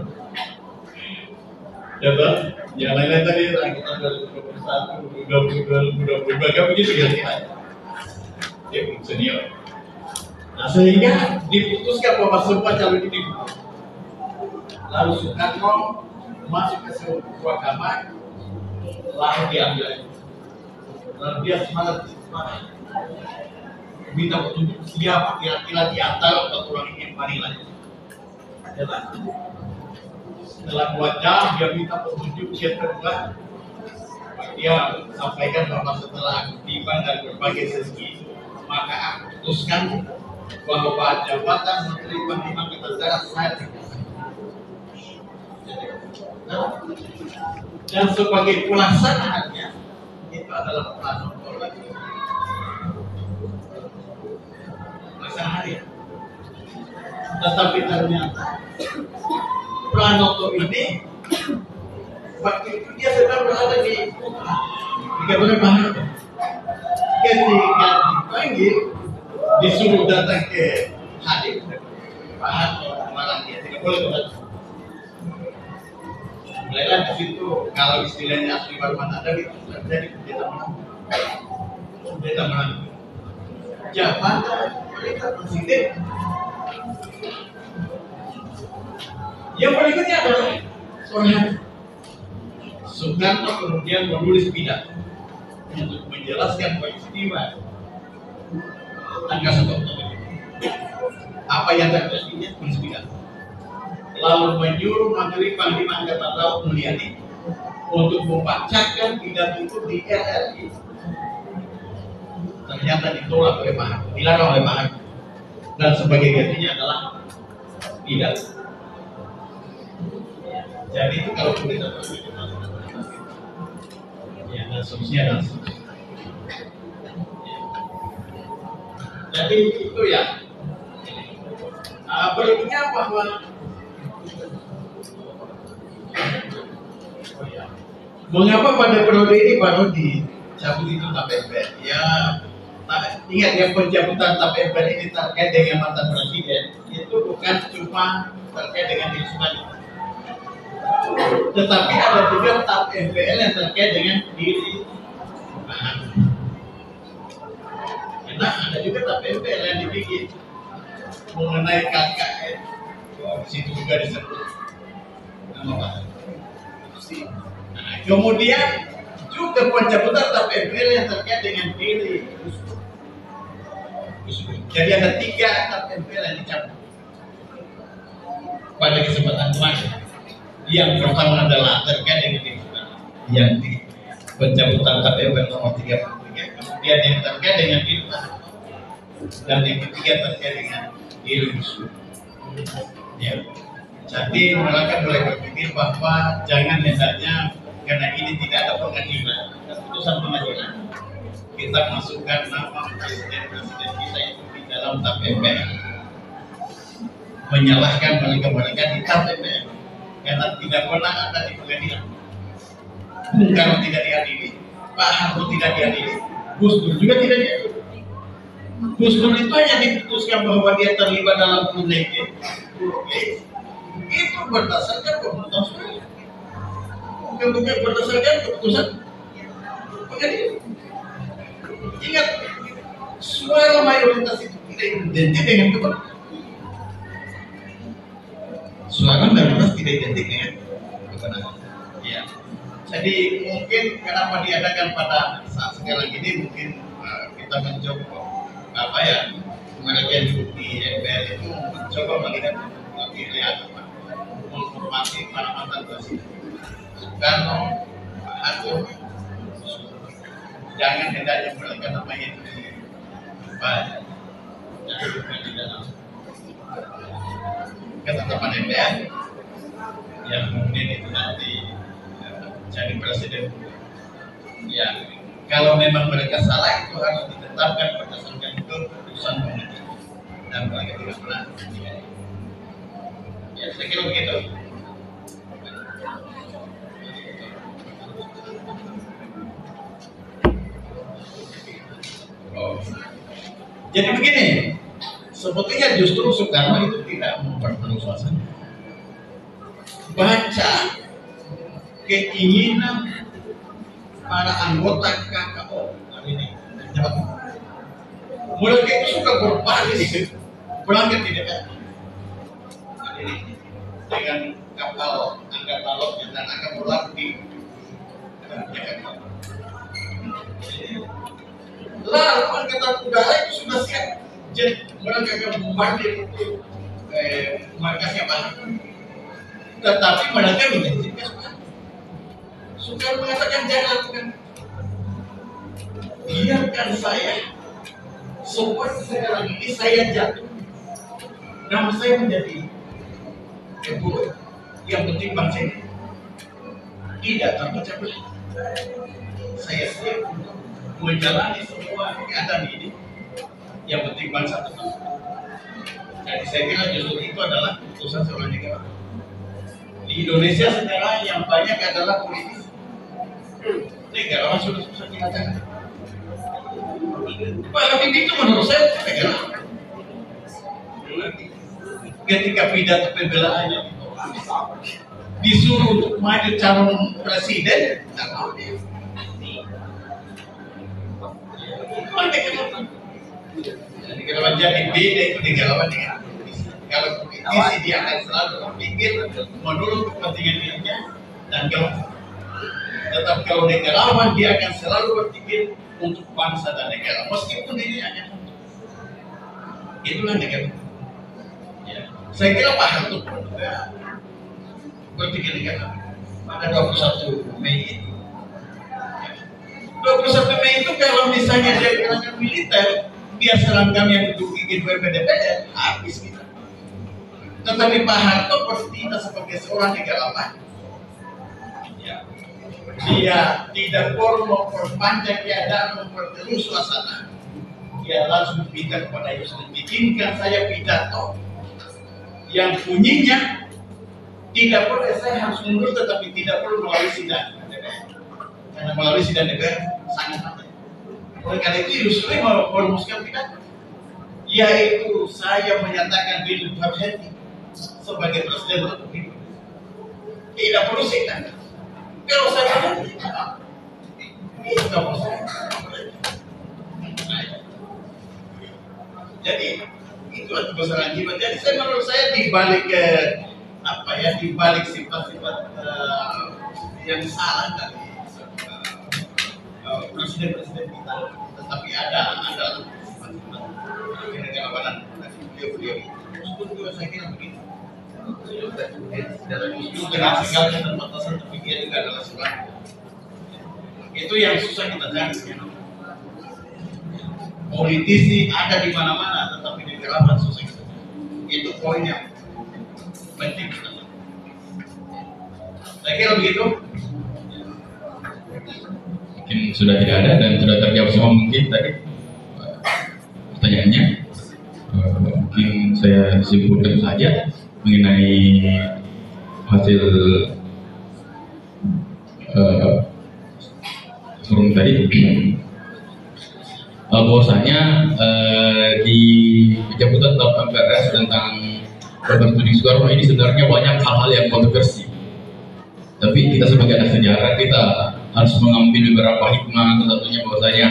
Ya Bang, yang lain-lain tadi angkatan 2021, 2022, kan begitu kira-kira. Dia belum senior. Nah sehingga diputuskan bahwa semua calon ini. Lalu Soekarno masuk ke sebuah kamar, lalu diambil. Lalu dia semangat, minta petunjuk siapa kira-kira di antara 4 orang ini yang paling lain. Setelah 2 jam dia minta petunjuk siapa kedua. Dia sampaikan bahwa setelah aku timbang dari berbagai segi, maka aku putuskan bahwa jabatan Menteri Panglima Angkatan Darat saya dan sebagai pelaksanaannya itu adalah Pranoto lagi. Pelaksanaan. Tetapi ternyata Pranoto ini waktu itu dia sedang berada di Kabupaten Bahar. Ketika dipanggil, disuruh datang ke Hadir, Pak Harto marah dia tidak boleh datang. Mulailah di situ kalau istilahnya asli Barman ada itu terjadi kudeta menang. Kudeta menang. Jabatan perintah presiden. Yang berikutnya adalah sore hari. Soekarno kemudian menulis pidato untuk menjelaskan peristiwa tanggal 1 Oktober. Apa yang terjadi menulis pidato. Lalu menyuruh Menteri Panglima Angkatan Laut Mulyadi untuk membacakan pidato itu di RRI. Ternyata ditolak oleh Pak Harto, dilarang oleh Pak Harto, dan sebagai gantinya adalah pidato. Jadi itu kalau kita ya, dan seterusnya dan seterusnya. Jadi itu ya. Berikutnya bahwa mengapa pada periode ini baru dicabut itu TAP MPR? Ya, ingat ya, pencabutan TAP MPR ini terkait dengan mantan presiden itu bukan cuma terkait dengan diri sendiri, tetapi ada juga TAP MPR yang terkait dengan diri. Karena ada juga TAP MPR yang dibikin mengenai KKN. Di situ juga disebut nama Pak. Nah, kemudian juga pencabutan TAP MPR yang terkait dengan diri. Jadi ada 3 TAP MPR yang dicabut pada kesempatan kemarin. Yang pertama adalah terkait dengan diri yang di pencabutan TAP MPR nomor 33, kemudian yang terkait dengan diri dan yang ketiga terkait dengan diri musuh. Ya. Jadi mereka boleh berpikir bahwa jangan hendaknya karena ini tidak ada pengadilan, keputusan pengadilan, kita masukkan nama presiden kita itu di dalam TAP MPR, menyalahkan mereka di TAP MPR karena tidak pernah ada di pengadilan. Bung Karno tidak diadili, Pak Harto tidak diadili, Gus Dur juga tidak diadili. Gus Dur itu hanya diputuskan bahwa dia terlibat dalam proyek itu berdasarkan keputusan saya, bukan berdasarkan keputusan pengadilan. Ingat, suara mayoritas itu tidak identik dengan kebenaran. Suara mayoritas tidak identik dengan kebenaran. Ya. Jadi mungkin kenapa diadakan pada saat sekarang ini mungkin kita mencoba mereka yang duduk di MPR itu mencoba melihat menghormati para mantan presiden Soekarno, Pak Harto. Jangan hendaknya mereka namanya itu bukan di dalam ketetapan MPR yang kemudian itu nanti jadi presiden. Ya, kalau memang mereka salah itu harus ditetapkan berdasarkan keputusan pengadilan dan mereka tidak pernah. Ya, saya kira begitu. Jadi begini, sebetulnya justru Soekarno itu tidak memperkeruh suasana. Baca keinginan para anggota KKO hari ini. Mereka itu suka berbaris berangkat di DPR hari ini dengan kapal angkatan laut dan akan berlaku di Jakarta. Lalu angkatan udara itu sudah siap, jadi mereka akan membandir itu markasnya Pak. Tetapi mereka menjanjikan Soekarno mengatakan jangan lakukan. Biarkan saya seperti sekarang ini saya jatuh, nama saya menjadi buruk. Yang penting bangsa ini tidak terpecah belah. Saya siap untuk menjalani semua keadaan ini. Yang penting bangsa tetap. Jadi saya kira justru itu adalah keputusan seorang negara. Di Indonesia sekarang yang banyak adalah politis. Negarawan sudah susah dilakukan. Kalau itu menurut saya negarawan. Ketika pidato pembelaannya disuruh untuk maju calon presiden, tak mau dia. Jadi kalau jadi beda itu negarawan dengan politisi. Kalau politisi dia akan selalu berpikir menurut kepentingan dirinya dan kalau tetap kalau negarawan dia akan selalu berpikir untuk bangsa dan negara meskipun ini hanya itulah negara. Ya. Saya kira Pak Harto juga berpikir negara pada 21 Mei itu. 21 Mei itu kalau misalnya dia gerakan militer, dia serang kami yang duduk di DPR, habis kita. Tetapi Pak Harto bertindak sebagai seorang negarawan. Ya. Dia tidak perlu memperpanjang keadaan, memperkeruh suasana. Dia langsung minta kepada Yusuf, bikinkan saya pidato yang bunyinya tidak perlu saya harus mundur, tetapi tidak perlu melalui sidang DPR. Karena melalui sidang DPR sangat penting. Oleh karena itu Yusuf merumuskan pidato, yaitu saya menyatakan diri berhenti sebagai presiden Republik. Tidak perlu sidang. Kalau saya berhenti, tidak perlu sidang. Jadi itu kebesaran jiwa. Jadi menurut saya dibalik dibalik sifat-sifat yang salah dari presiden-presiden kita, tetapi ada sifat-sifat kenegarawanan dari beliau. Meskipun juga saya kira begitu. Dalam dengan segala keterbatasan, tapi dia juga adalah seorang. Itu yang susah kita cari. Politisi ada di mana-mana, tetapi negarawan susah. Itu poinnya. penting. Saya kira begitu. Mungkin sudah tidak ada dan sudah terjawab semua mungkin tadi pertanyaannya. Mungkin saya simpulkan saja mengenai hasil forum tadi. Bahwasanya di pencabutan tahap MPRS tentang Bapak Studi Soekarno ini sebenarnya banyak hal-hal yang kontroversi. Tapi kita sebagai anak sejarah kita harus mengambil beberapa hikmah, tentunya bahwasanya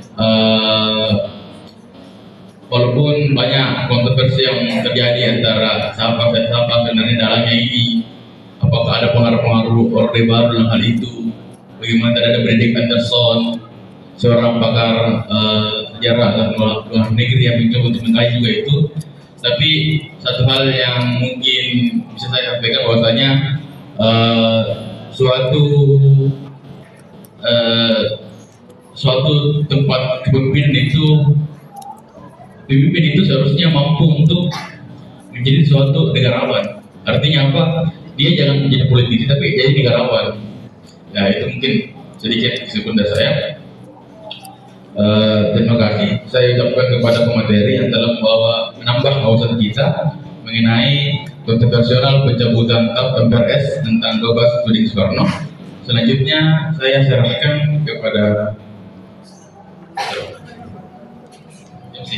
walaupun banyak kontroversi yang terjadi antara siapa sebenarnya dalamnya ini, apakah ada pengaruh-pengaruh Orde Baru dalam hal itu, bagaimana ada Benedict Anderson, seorang pakar sejarah luar negeri yang mencoba untuk mengkaji juga itu. Tapi satu hal yang mungkin bisa saya sampaikan bahwasanya suatu tempat kepemimpinan itu, pemimpin itu seharusnya mampu untuk menjadi suatu negarawan. Artinya apa? Dia jangan menjadi politisi tapi jadi negarawan. Nah itu mungkin sedikit sebentar saya. Terima kasih saya ucapkan kepada pemateri yang telah menambah wawasan kita mengenai kontroversial pencabutan TAP MPRS tentang Bapak Studi Soekarno. Selanjutnya saya serahkan kepada MC.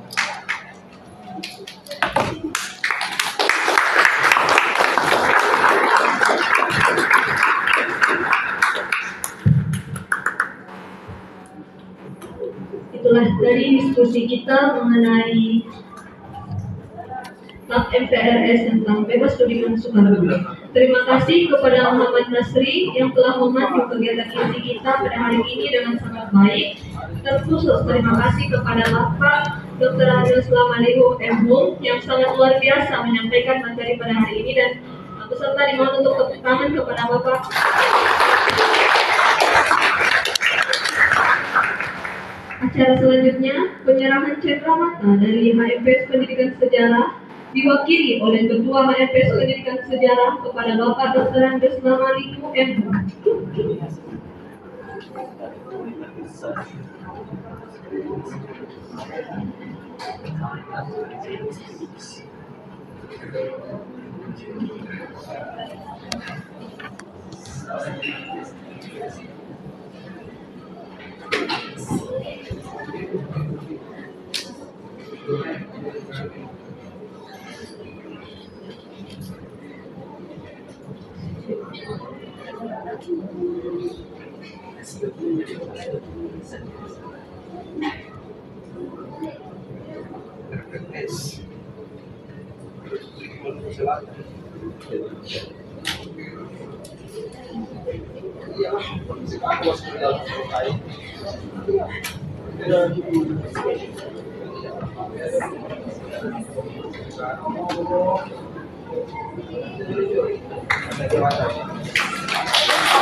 Itulah dari diskusi kita mengenai TAP MPRS tentang Bebas Tudingan Soekarno. Terima kasih kepada Muhammad Nasri yang telah memandu kegiatan inti kita pada hari ini dengan sangat baik. Terkhusus terima kasih kepada Bapak Dr. Adil Slamalihu M.Hum yang sangat luar biasa menyampaikan materi pada hari ini, dan peserta dimohon untuk tepuk tangan kepada Bapak. Acara selanjutnya penyerahan cendramata dari HMPS Pendidikan Sejarah diwakili oleh Ketua HMPS Pendidikan Sejarah kepada Bapak Dr. Andes Mamaliku M.Hum. Terima kasih.